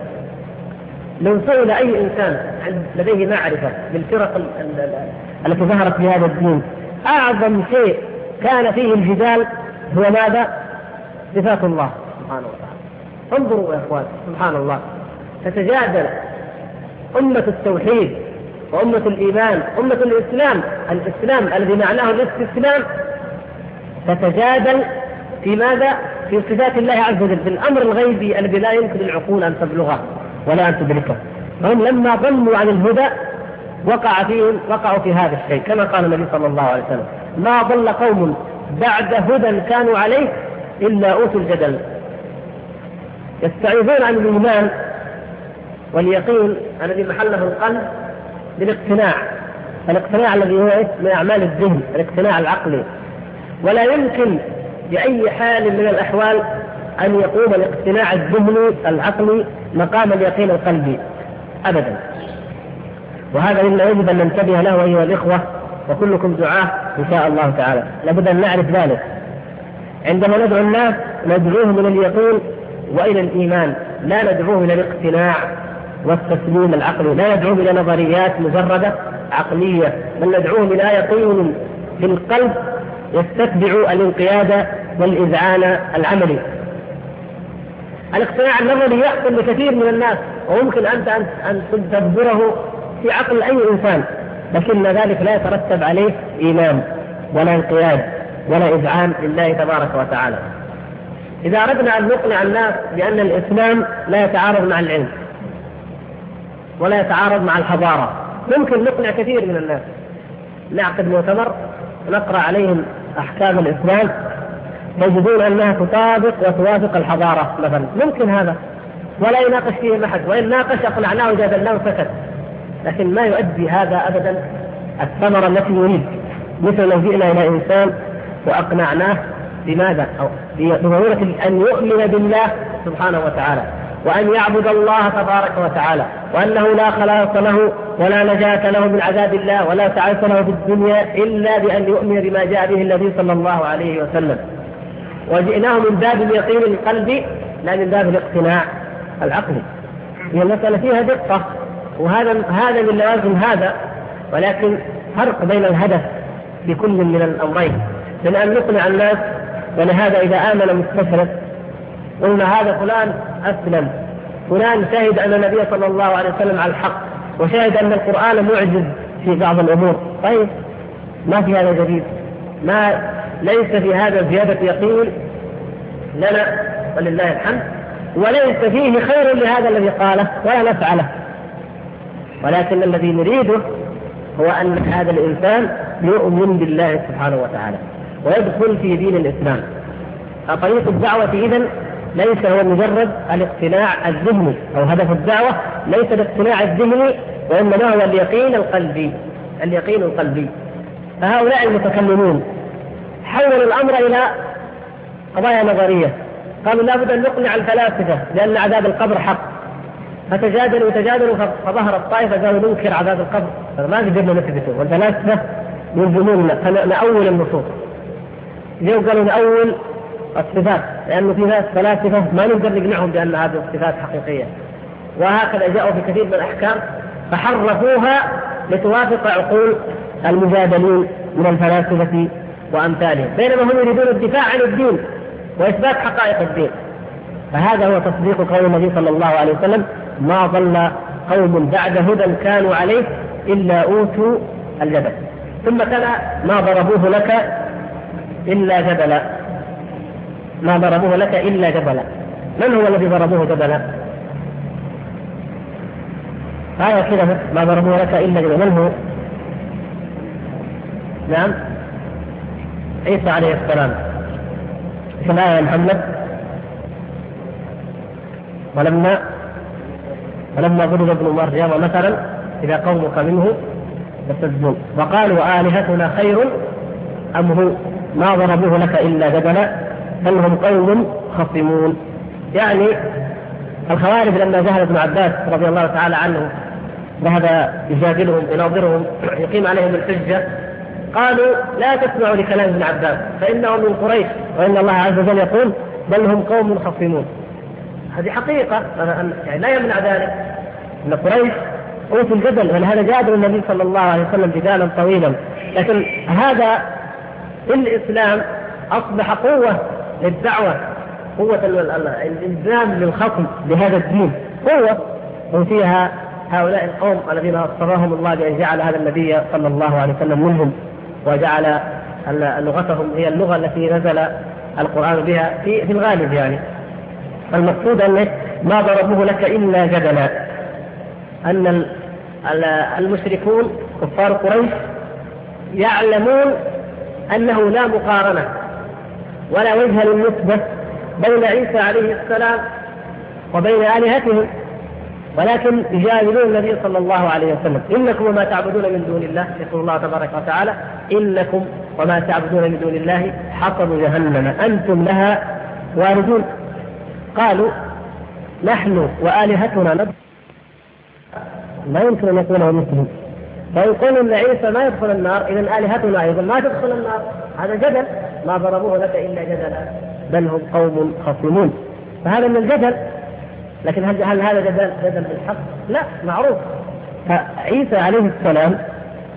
لو سئل أي إنسان لديه معرفة بالفرق التي ظهرت في هذا الدين، أعظم شيء كان فيه الجدال هو ماذا؟ صفات الله سبحانه وتعالى. انظروا يا أخوان، سبحان الله، تتجادل أمة التوحيد وأمة الإيمان، أمة الإسلام الذي معناه الاستسلام، تتجادل في ماذا؟ في صفات الله عز وجل، في الأمر الغيبي الذي لا يمكن العقول أن تبلغه ولا أن تدركه. فهم لما ضلوا عن الهدى وقعوا في هذا الشيء، كما قال النبي صلى الله عليه وسلم: ما ضل قوم بعد هدى كانوا عليه إلا أوتوا الجدل. يستعيذون عن الإيمان واليقين الذي محله القلب بالاقتناع، الاقتناع الذي هو من أعمال الذهن، الاقتناع العقلي، ولا يمكن بأي حال من الأحوال أن يقوم الاقتناع الذهني العقلي مقام اليقين القلبي أبدا. وهذا مما يجب أن ننتبه له أيها الإخوة، وكلكم دعاة إن شاء الله تعالى، لابد أن نعرف ذلك. عندما ندعو الناس ندعوهم إلى اليقين وإلى الإيمان، لا ندعوهم إلى الاقتناع والتسليم العقلي، لا ندعوهم إلى نظريات مجردة عقلية، بل ندعوهم إلى يقين في القلب يستتبع الانقياد والإذعان العملي. الاقتناع النظري يحصل لكثير من الناس، وممكن أنت أن تدبره في عقل أي إنسان، لكن ذلك لا يترتب عليه إيمان ولا انقياد ولا إذعان لله تبارك وتعالى. إذا أردنا أن نقنع الناس بأن الإسلام لا يتعارض مع العلم ولا يتعارض مع الحضارة، ممكن نقنع كثير من الناس. نعقد مؤتمر ونقرأ عليهم أحكام الإسلام يجدون أنها تطابق وتوافق الحضارة مثلا، ممكن هذا ولا يناقش فيه أحد، وإن ناقش أقنعناه وجادلناه سكت، لكن ما يؤدي هذا أبدا الثمرة التي يريد. مثل لو جئنا إلى إنسان وأقنعناه بماذا؟ أو بضرورة أن يؤمن بالله سبحانه وتعالى، وأن يعبد الله تبارك وتعالى، وأنه لا خلاص له ولا نجاة له من عذاب الله ولا تعيش له في الدنيا إلا بأن يؤمن بما جاء به النبي صلى الله عليه وسلم. وجئناه من باب اليقين القلبي لا من باب الاقتناع العقلي. هي المسألة فيها دقة، وهذا من لوازم هذا، ولكن فرق بين الهدف بكل من الأمرين. من أن نقنع الناس، ولهذا إذا آمن مستشرق قلنا هذا فلان أسلم، فلان شهد أن النبي صلى الله عليه وسلم على الحق، وشهد أن القرآن معجز في بعض الأمور. طيب ما في هذا جديد، ليس في هذا زيادة يقين لنا ولله الحمد، وليس فيه خير لهذا الذي قاله ولا نفعله، ولكن الذي نريده هو أن هذا الإنسان يؤمن بالله سبحانه وتعالى ويدخل في دين الإسلام. طريق الدعوة إذن ليس هو مجرد الاقتناع الذهني، أو هدف الدعوة ليس الاقتناع الذهني، وإنما هو اليقين القلبي. فهؤلاء المتكلمون حولوا الأمر إلى قضايا نظرية، قالوا لا بد أن نقنع الفلاسفة لأن عذاب القبر حق، فتجادلوا فظهر الطائفة قالوا ننكر عذاب القبر، ما قدرنا نثبته، والفلاسفة يلزموننا نأول النصوص. اليوم قالوا نأول الصفات، لأنه في ناس فلاسفة ما نقدر نقنعهم بأن هذه الصفات حقيقية، وهكذا جاءوا في كثير من الأحكام فحرفوها لتوافق عقول المجادلين من الفلاسفة وأمثالهم، بينما هم يريدون الدفاع عن الدين وإثبات حقائق الدين. فهذا هو تصديق قول النبي صلى الله عليه وسلم: ما ضل قوم بعد هدى كانوا عليه إلا أوتوا الجدل. ثم كان ما ضربوه لك إلا جدلا. ما ضربوه لك إلا جدلا. من هو الذي ضربوه جدلا؟ كده ما ضربوه لك إلا جدلا. من هو؟ نعم، عيسى عليه السلام. في الآية يا محمد: ولما ضرب ابن مريم مثلا إذا قومك منه يصدون وقالوا آلهتنا خير أم هو. ما ضربوه لك إلا جدلا بل هم قوم خصمون. يعني الخوارج لما ذهب ابن عباس رضي الله تعالى عنه ذهب يجادلهم يناظرهم يقيم عليهم الحجة، قالوا لا تسمعوا لكلام ابن عباس فإنه من قريش، وإن الله عز وجل يقول بل هم قوم خصمون. هذه حقيقة يعني لا يمنع ذلك أن قريش أوتوا الجدل، ولهذا جادل النبي صلى الله عليه وسلم جدالا طويلا. لكن هذا في الإسلام أصبح قوة للدعوة، قوة الإلزام للخصم بهذا الدين، قوة. وفيها هؤلاء القوم الذين اصطفاهم الله بأن جعل هذا النبي صلى الله عليه وسلم منهم، وجعل لغتهم هي اللغة التي نزل القرآن بها في الغالب. يعني المقصود أن ما ضربوه لك إلا جدلا، أن المشركون كفار قريش يعلمون أنه لا مقارنة ولا وجه للنسبة بين عيسى عليه السلام وبين آلهتهم، ولكن يجادلون النبي صلى الله عليه وسلم: إنكم وما تعبدون من دون الله، يقول الله تبارك وتعالى: إنكم وما تعبدون من دون الله حطب جهنم أنتم لها واردون. قالوا نحن وآلهتنا لا يمكن أن يكون مثلهم، فيقول أن عيسى ما يدخل النار، إذن آلهتنا أيضا ما تدخل النار. هذا جدل. ما ضربوه لك إلا جدلا بل هم قوم خصمون. فهذا من الجدل. لكن هل هذا جدل بالحق؟ لا، معروف. فعيسى عليه السلام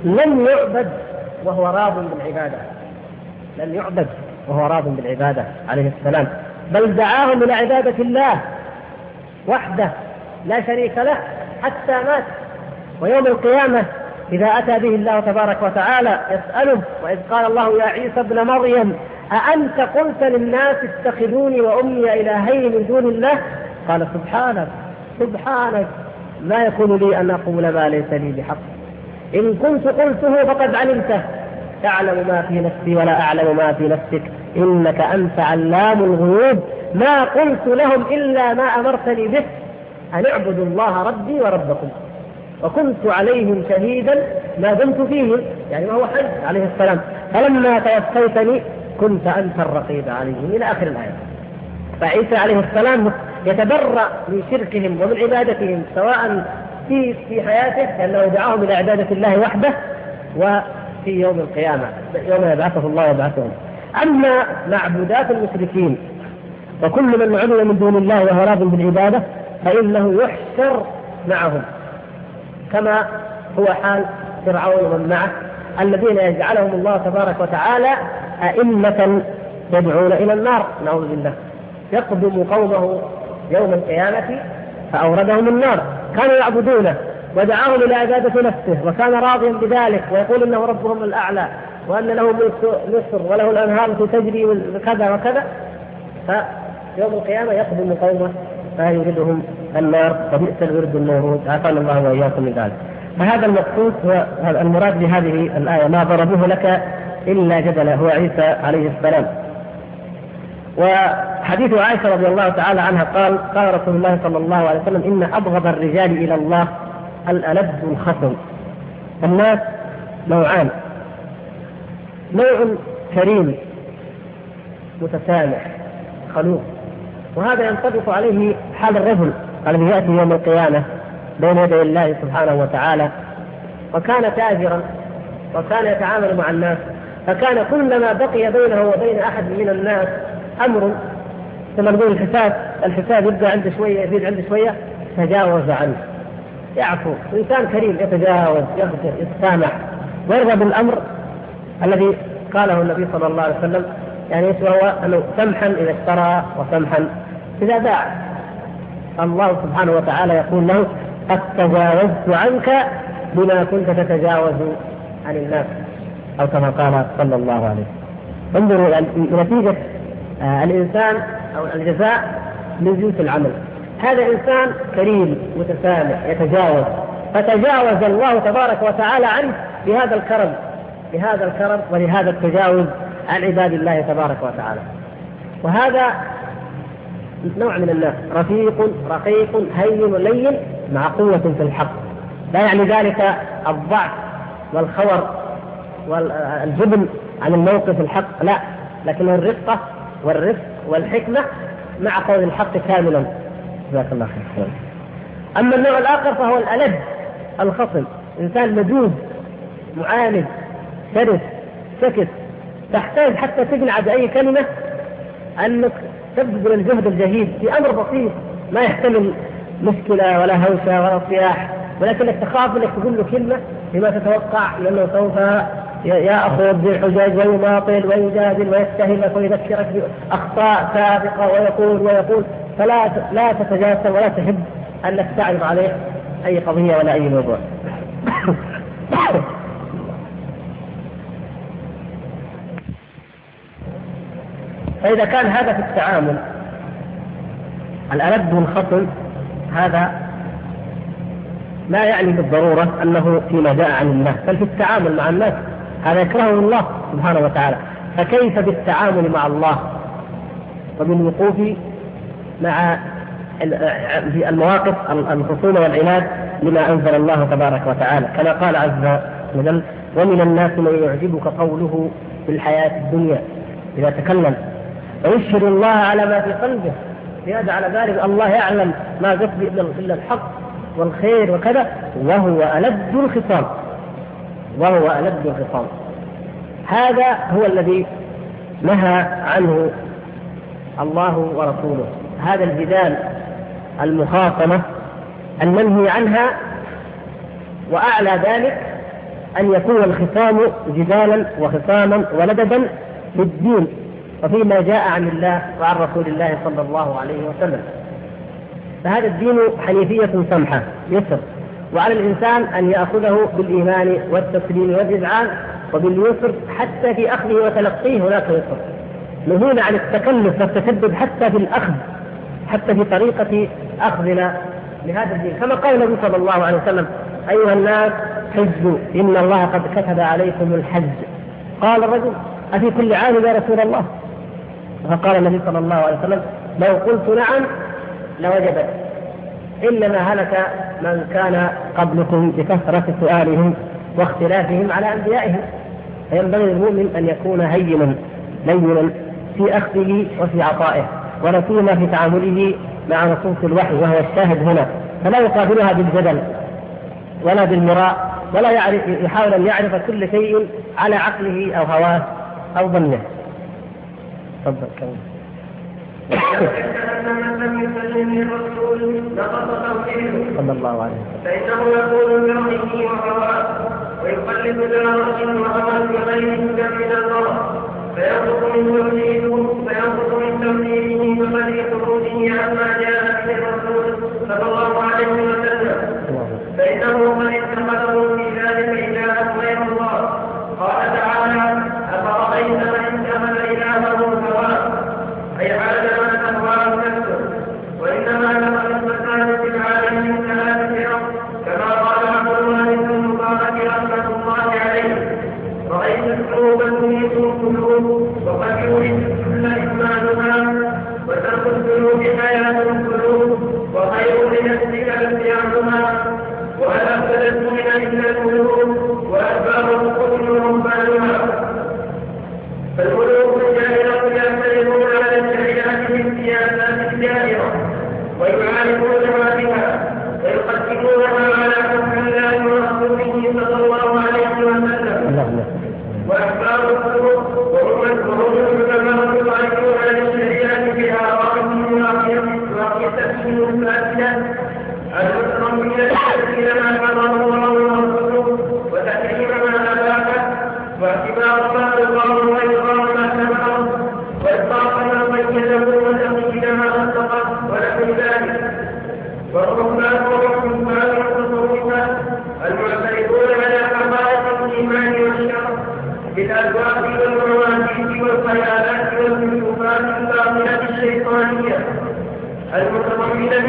لم يعبد وهو راض بالعبادة، لم يعبد وهو راض بالعبادة عليه السلام، بل دعاهم إلى عبادة الله وحده لا شريك له حتى مات. ويوم القيامة إذا أتى به الله تبارك وتعالى يسأله: وإذ قال الله يا عيسى ابن مريم أأنت قلت للناس اتخذوني وأمي إلهين من دون الله؟ قال: سبحانك سبحانك، ما يكون لي أن أقول ما ليس لي بحق، إن كنت قلته فقد علمته، تعلم ما في نفسي ولا أعلم ما في نفسك، إنك أنت علام الغيوب، ما قلت لهم إلا ما أمرتني به، أن اعبدوا الله ربي وربكم، وكنت عليهم شهيدا ما دمت فيهم، يعني وهو حي عليه السلام، فلما توفيتني كنت أنت الرقيب عليهم، إلى آخر الآية. فعيسى عليه السلام يتبرأ من شركهم ومن عبادتهم، سواء في حياته لأنه دعاهم إلى عبادة الله وحده، وفي يوم القيامة يوم يبعثه الله يبعثهم. أما معبودات المشركين وكل من عبد من دون الله وهو راض بالعبادة فإنه يحشر معهم، كما هو حال فرعون ومن معه الذين يجعلهم الله تبارك وتعالى أئمة يدعون إلى النار، نعوذ بالله. يقدم قومه يوم القيامة فأوردهم النار، كانوا يعبدونه ودعاهم إلى عبادة نفسه وكان راضيا بذلك ويقول إنه ربهم الأعلى وأن له ملك مصر وله الأنهار تجري وكذا وكذا، فيوم القيامة يقدم قومه فيوردهم النار، وبئس الورد المورود، عافانا الله وإياكم من ذلك. فهذا المقصود هو المراد بهذه الآية، ما ضربوه لك إلا جدلا، هو عيسى عليه السلام. وحديث عائشة رضي الله تعالى عنها قال رسول الله صلى الله عليه وسلم: إن أبغض الرجال إلى الله الألد الخصم. الناس نوعان: نوع كريم متسامح خلوق، وهذا ينطبق عليه حال الرجل الذي يأتي يوم القيامة بين يدي الله سبحانه وتعالى، وكان تاجرا وكان يتعامل مع الناس، فكان كلما بقي بينه وبين أحد من الناس أمر كما نقول الحساب يبدأ عنده شوية يزيد عنده شوية، تجاوز عنه، يعفو، إنسان كريم يتجاوز يغفر يتسامح ويرضى بالأمر الذي قاله النبي صلى الله عليه وسلم، يعني هو أنه سمحا إذا اشترى وسمحا إذا باع. الله سبحانه وتعالى يقول له: قد تجاوزت عنك بما كنت تتجاوز عن الناس، أو كما قال صلى الله عليه وسلم. انظروا نتيجة الإنسان أو الجزاء من جنس العمل. هذا إنسان كريم متسامح يتجاوز، فتجاوز الله تبارك وتعالى عنه بهذا الكرم ولهذا التجاوز عن عباد الله تبارك وتعالى. وهذا نوع من الناس: رقيق هين لين مع قوة في الحق، لا يعني ذلك الضعف والخور والجبن عن الموقف الحق، لا، لكنه الرفقة والرفق والحكمة مع قول الحق كاملا. جزاك الله خير. أما النوع الآخر فهو الألد الخصم، إنسان لدود معاند شرس سكت، تحتاج حتى تقنع بأي كلمة أنك تبذل الجهد الجهيد في أمر بسيط ما يحتمل مشكلة ولا هوشة ولا صياح، ولكنك تخاف أنك تقول له كلمة بما تتوقع لأنه سوف يأخذ بالحجاج ويماطل ويجادل ويتهمك ويذكرك بأخطاء سابقة ويقول، فلا تتجاسر ولا تحب أنك تعرض عليه أي قضية ولا أي موضوع. فإذا كان هذا في التعامل الألد والخصم، هذا لا يعني بالضرورة أنه فيما جاء عن الله، بل في التعامل مع الناس هذا يكرهه الله سبحانه وتعالى. فكيف بالتعامل مع الله وبالوقوف مع في المواقف الخصومة والعناد لما أنزل الله تبارك وتعالى، كما قال عز وجل: ومن الناس من يعجبك قوله في الحياة الدنيا إذا تكلم ويشهد الله على ما في قلبه ليجعل ذلك الله يعلم ما قصد إلا الحق والخير وكذا، وهو ألد الخصام. هذا هو الذي نهى عنه الله ورسوله، هذا الجدال المخاصمة المنهي عنها، وأعلى ذلك أن يكون الخصام جدالا وخصاما ولددا في الدين وفيما جاء عن الله وعن رسول الله صلى الله عليه وسلم. فهذا الدين حنيفية سمحة يسر، وعلى الإنسان أن يأخذه بالإيمان والتسليم والإذعان وباليسر، حتى في أخذه وتلقيه هناك يسر. نهينا عن التكلف والتشدد حتى في الأخذ، حتى في طريقة أخذنا لهذا الدين، كما قال النبي صلى الله عليه وسلم: أيها الناس حجوا إن الله قد كتب عليكم الحج. قال الرجل: أفي كل عام يا رسول الله؟ فقال النبي صلى الله عليه وسلم: لو قلت نعم لوجبت، إنما هلك من كان قبلكم بكثرة سؤالهم واختلافهم على أنبيائهم. فينبغي للمؤمن أن يكون هينا لينا في أخذه وفي عطائه، ولا سيما في تعامله مع نصوص الوحي وهو الشاهد هنا، فلا يقابلها بالجدل ولا بالمراء، ولا يحاول أن يعرف كل شيء على عقله أو هواه أو ظنه. تفضل كمل. صلى الله عليه وسلم. فإنه يقول برأيه وهواه ويقلد برأيه وهواه بغير هدى من الله، فينقص من تمثيله بغير خروجه عما جاء به الرسول صلى الله عليه وسلم، فإنه قد اتخذه في ذلك إلها غير الله. قال تعالى: أفرأيت من اتخذ إلهه هواه، أي عاد ما تهواه نفسه. وإنما لقد المساجد في العالمين ثلاثة، كما قال عبد الله بن المبارك رحمة الله عليه: رأيت القلوب تريد القلوب، وقد يريد كل إيمانها، وترك القلوب حياة القلوب، وخير لنفسك اتباعها، وهل أفسدت من إلا القلوب، وأسباب القلوب ربانها. فالقلوب الجاهلة يعترضون على الشريعة بالسياسات الجاهلة، ويعارضونها بها، ويقدمونها على حكم الله ورسوله صلى الله عليه وسلم. وأحباب القلوب وهم العلماء يعارضون على الشريعة بآرائهم وقياستهم الفاسدة المتضمنة لتحليل ما حرم الله ورسوله وتحريم ما أباحه، واعتبار ما الله وإقرار ما سمعه، وإطلاق ما قيده وتقييد ما أطلقه ونحو ذلك. والرهبان والتصوفات المعترضون على حقائق الإيمان والشرع بالألواح والمواقيت والخيالات والكشوفات الباطلة الشيطانية المتضمنة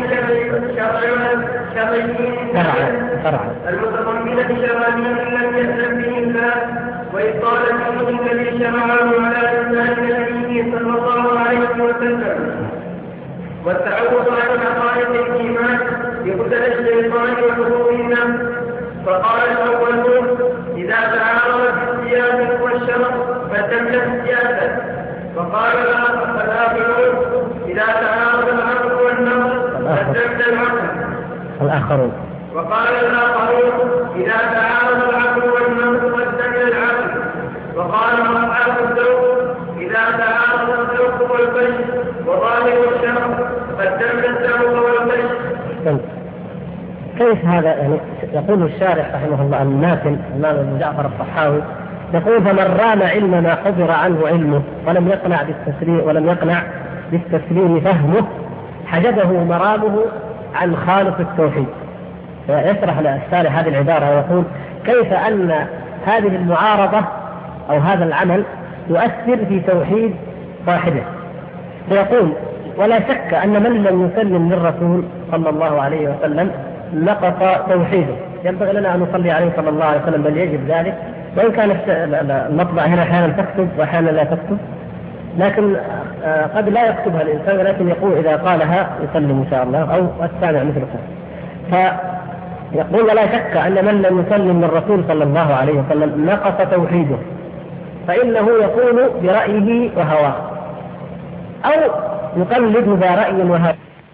شرعين لم يأذن به الله، وإبطال الحكم الذي شرعه على لسان نبيه صلى الله عليه وسلم، والتعوذ عن حقائق الإيمان بقدر الشيطان وحقوق النفس. فقال الأولون: إذا تعارضت السياسة والشرع فالتمت السياسة. وقال الآخرون: إذا تعارض العقل والنقل فالتمت العقل. وقال الآخرون: إذا تعارض العقل والنقل فالتمت العقل. وقال أصحاب الذوق: إذا تعارض الذوق والفجر وظاهر الشرع فالتمت الذوق والفجر. كيف هذا؟ يعني يقول الشارح رحمه الله النافل الإمام ابن جعفر الطحاوي يقول: فمن رام علم ما حضر عنه علمه ولم يقنع بالتسليم فهمه حجبه مرامه عن خالق التوحيد. فيشرح الشارح هذه العبارة ويقول: كيف أن هذه المعارضة أو هذا العمل يؤثر في توحيد صاحبه. فيقول: ولا شك أن من لم يسلم للرسول صلى الله عليه وسلم نقص توحيده. ينبغي لنا أن نصلي عليه صلى الله عليه وسلم، بل يجب ذلك، وإن كان المطبع هنا أحيانا تكتب وأحيانا لا تكتب، لكن قد لا يكتبها الإنسان، ولكن يقول إذا قالها يسلم إن شاء الله، أو السامع مثلكم. فيقول: ولا شك أن من لم يسلم للرسول صلى الله عليه وسلم نقص توحيده، فإنه يقول برأيه وهواه، أو يقلد ذا رأي وهوى.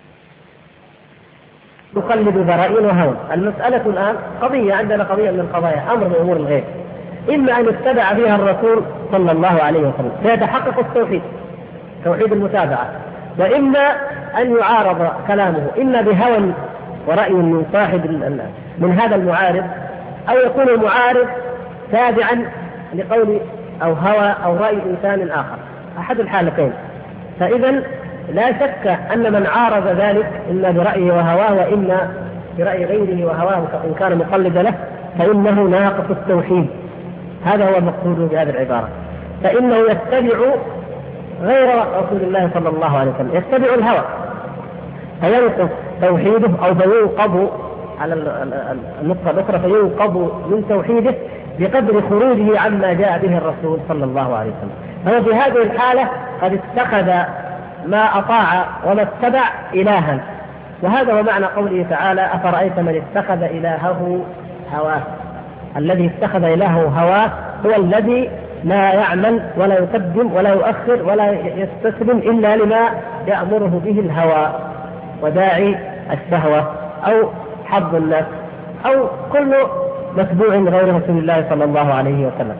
المسألة الآن قضية عندنا، قضية من القضايا، أمر من أمور الغيب، إما أن يتبع فيها الرسول صلى الله عليه وسلم فيتحقق التوحيد، توحيد المتابعة، وإما أن يعارض كلامه إما بهوى ورأي من صاحب من هذا المعارض، أو يكون المعارض تابعا لقول أو هوى أو رأي إنسان آخر، أحد الحالتين. فإذا لا شك أن من عارض ذلك إما برأيه وهواه وإما برأي غيره وهواه إن كان مقلدا له فإنه ناقص التوحيد. هذا هو المقصود بهذه العبارة. فإنه يتبع غير رسول الله صلى الله عليه وسلم، يتبع الهوى فينقص توحيده أو فينقض على النقطة الأخرى فينقض من توحيده بقدر خروجه عما جاء به الرسول صلى الله عليه وسلم. فهو في هذه الحالة قد اتخذ ما أطاع وما اتبع إلها. وهذا هو معنى قوله تعالى: أفرأيت من اتخذ إلهه هواه. الذي اتخذ إلهه هواه هو الذي لا يعمل ولا يقدم ولا يؤخر ولا يستسلم إلا لما يأمره به الهوى وداعي الشهوة أو حظ النفس أو كل متبوع غير رسول الله صلى الله عليه وسلم،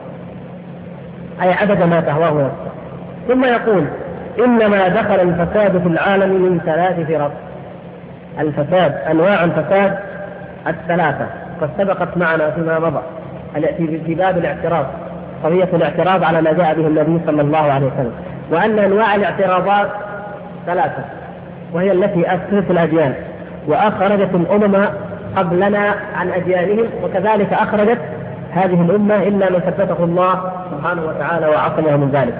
أي عدد ما تهواه نفسه. ثم يقول: إنما دخل الفساد في العالم من 3 فرق. الفساد، أنواع الفساد 3 قد سبقت معنا فيما مضى في باب الاعتراض، قضية الاعتراض على ما جاء به النبي صلى الله عليه وسلم، وأن أنواع الاعتراضات 3 وهي التي أسست الأديان وأخرجت الأمم قبلنا عن أديانهم، وكذلك أخرجت هذه الأمة إلا من ثبته الله سبحانه وتعالى وعصمه من ذلك.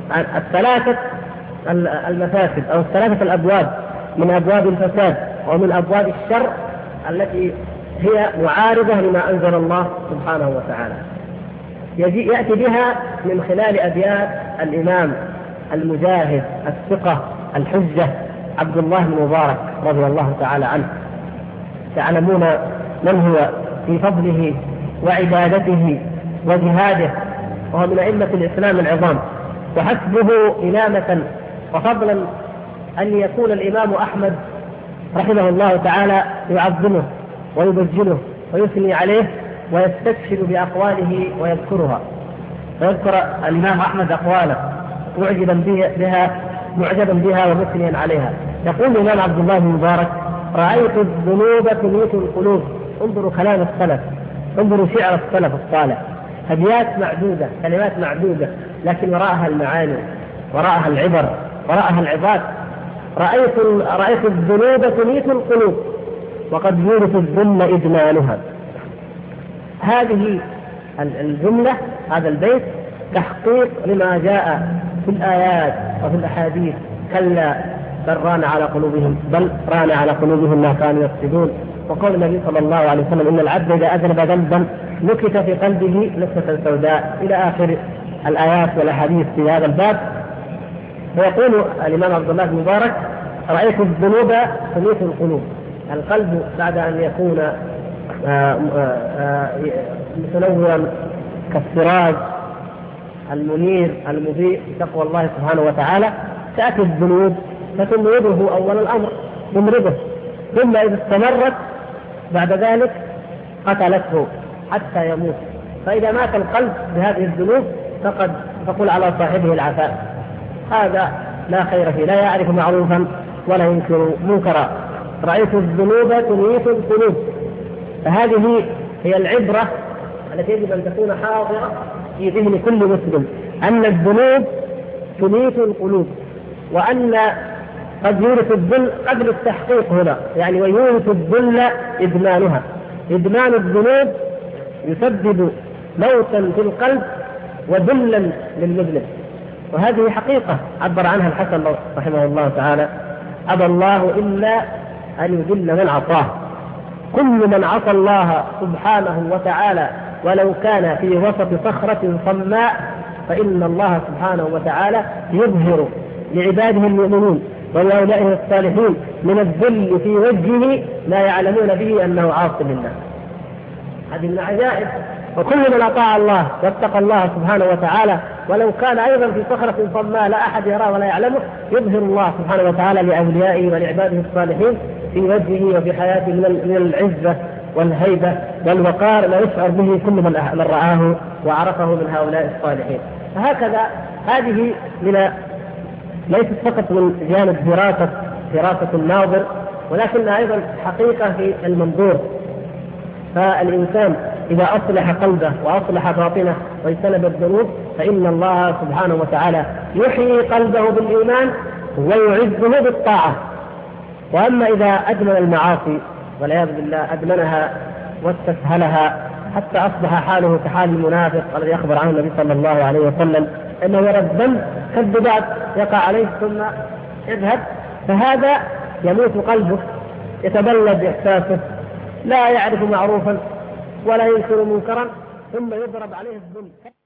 3 المفاسد أو 3 الأبواب من أبواب الفساد ومن أبواب الشر التي هي معارضة لما أنزل الله سبحانه وتعالى، يأتي بها من خلال أبيات الإمام المجاهد الثقة الحجة عبد الله بن مبارك رضي الله تعالى عنه. تعلمون من هو في فضله وعبادته وجهاده، وهو من أئمة الإسلام العظام، وحسبه إمامة وفضلا أن يكون الإمام أحمد رحمه الله تعالى يعظمه ويبجله ويثني عليه ويستكشف بأقواله ويذكرها. ويذكر الإمام أحمد أقواله معجبا بها ومثنيا عليها. يقول الإمام عبد الله بن مبارك: رأيت الذنوب تميت القلوب. انظروا كلام السلف، انظروا شعر السلف الصالح، أبيات معدودة، كلمات معدودة، لكن وراءها المعاني، وراءها العبر، وراءها العظات. رأيت الذنوب تميت القلوب وقد يورث الذل إدمانها. هذه الجملة، هذا البيت تحقيق لما جاء في الآيات وفي الأحاديث: كلا بل ران على قلوبهم ما كانوا يكسبون. وقول النبي صلى الله عليه وسلم: إن العبد إذا أذنب ذنبا نكت في قلبه نكتة سوداء، إلى آخر الآيات والأحاديث في هذا الباب. ويقول الإمام عبد الله بن مبارك: رأيت الذنوب تميت القلوب. القلب بعد أن يكون متنورا كالسراج المنير المضيء بتقوى الله سبحانه وتعالى، تأتي الذنوب فتمرضه أول الأمر، تمرضه، ثم إذا استمرت بعد ذلك قتلته حتى يموت. فإذا مات القلب بهذه الذنوب فقد تقول على صاحبه العفاء، هذا لا خير فيه، لا يعرف معروفا ولا ينكر منكرا. رأيت الذنوب تميت القلوب. فهذه هي العبرة التي يجب أن تكون حاضرة في ذهن كل مسلم، أن الذنوب تميت القلوب، وأن قد يورث الذل قبل التحقيق هنا، يعني ويورث الذل إدمانها. إدمان الذنوب يسبب موتا في القلب وذلا للمذنب، وهذه حقيقة عبر عنها الحسن رحمه الله تعالى: أبى الله إلا أن يذل من عصاه. كل من عصى الله سبحانه وتعالى ولو كان في وسط صخرة صماء فإن الله سبحانه وتعالى يظهر لعباده المؤمنين ولأولئه الصالحين من الذل في وجهه ما يعلمون به أنه عاص لله. هذه من العجائب. وكل من أطاع الله واتقى الله سبحانه وتعالى ولو كان أيضا في صخرة صماء لا أحد يراه ولا يعلمه، يظهر الله سبحانه وتعالى لأوليائه ولعباده الصالحين في وجهه وفي حياته من العزة والهيبة والوقار ما يشعر به كل من رآه وعرفه من هؤلاء الصالحين. فهكذا هذه ليست فقط من جانب دراسة الناظر، ولكنها أيضا حقيقة في المنظور. فالإنسان إذا أصلح قلبه وأصلح باطنه واجتنب الذنوب فإن الله سبحانه وتعالى يحيي قلبه بالإيمان ويعزه بالطاعة. وأما إذا أدمن المعاصي والعياذ بالله أدمنها واستسهلها حتى أصبح حاله كحال المنافق الذي أخبر عنه النبي صلى الله عليه وسلم أنه يرى الذنب كالذباب يقع عليه ثم يذهب، فهذا يموت قلبه، يتبلد إحساسه، لا يعرف معروفا ولا ينكر منكرا ثم يضرب عليه الذنب.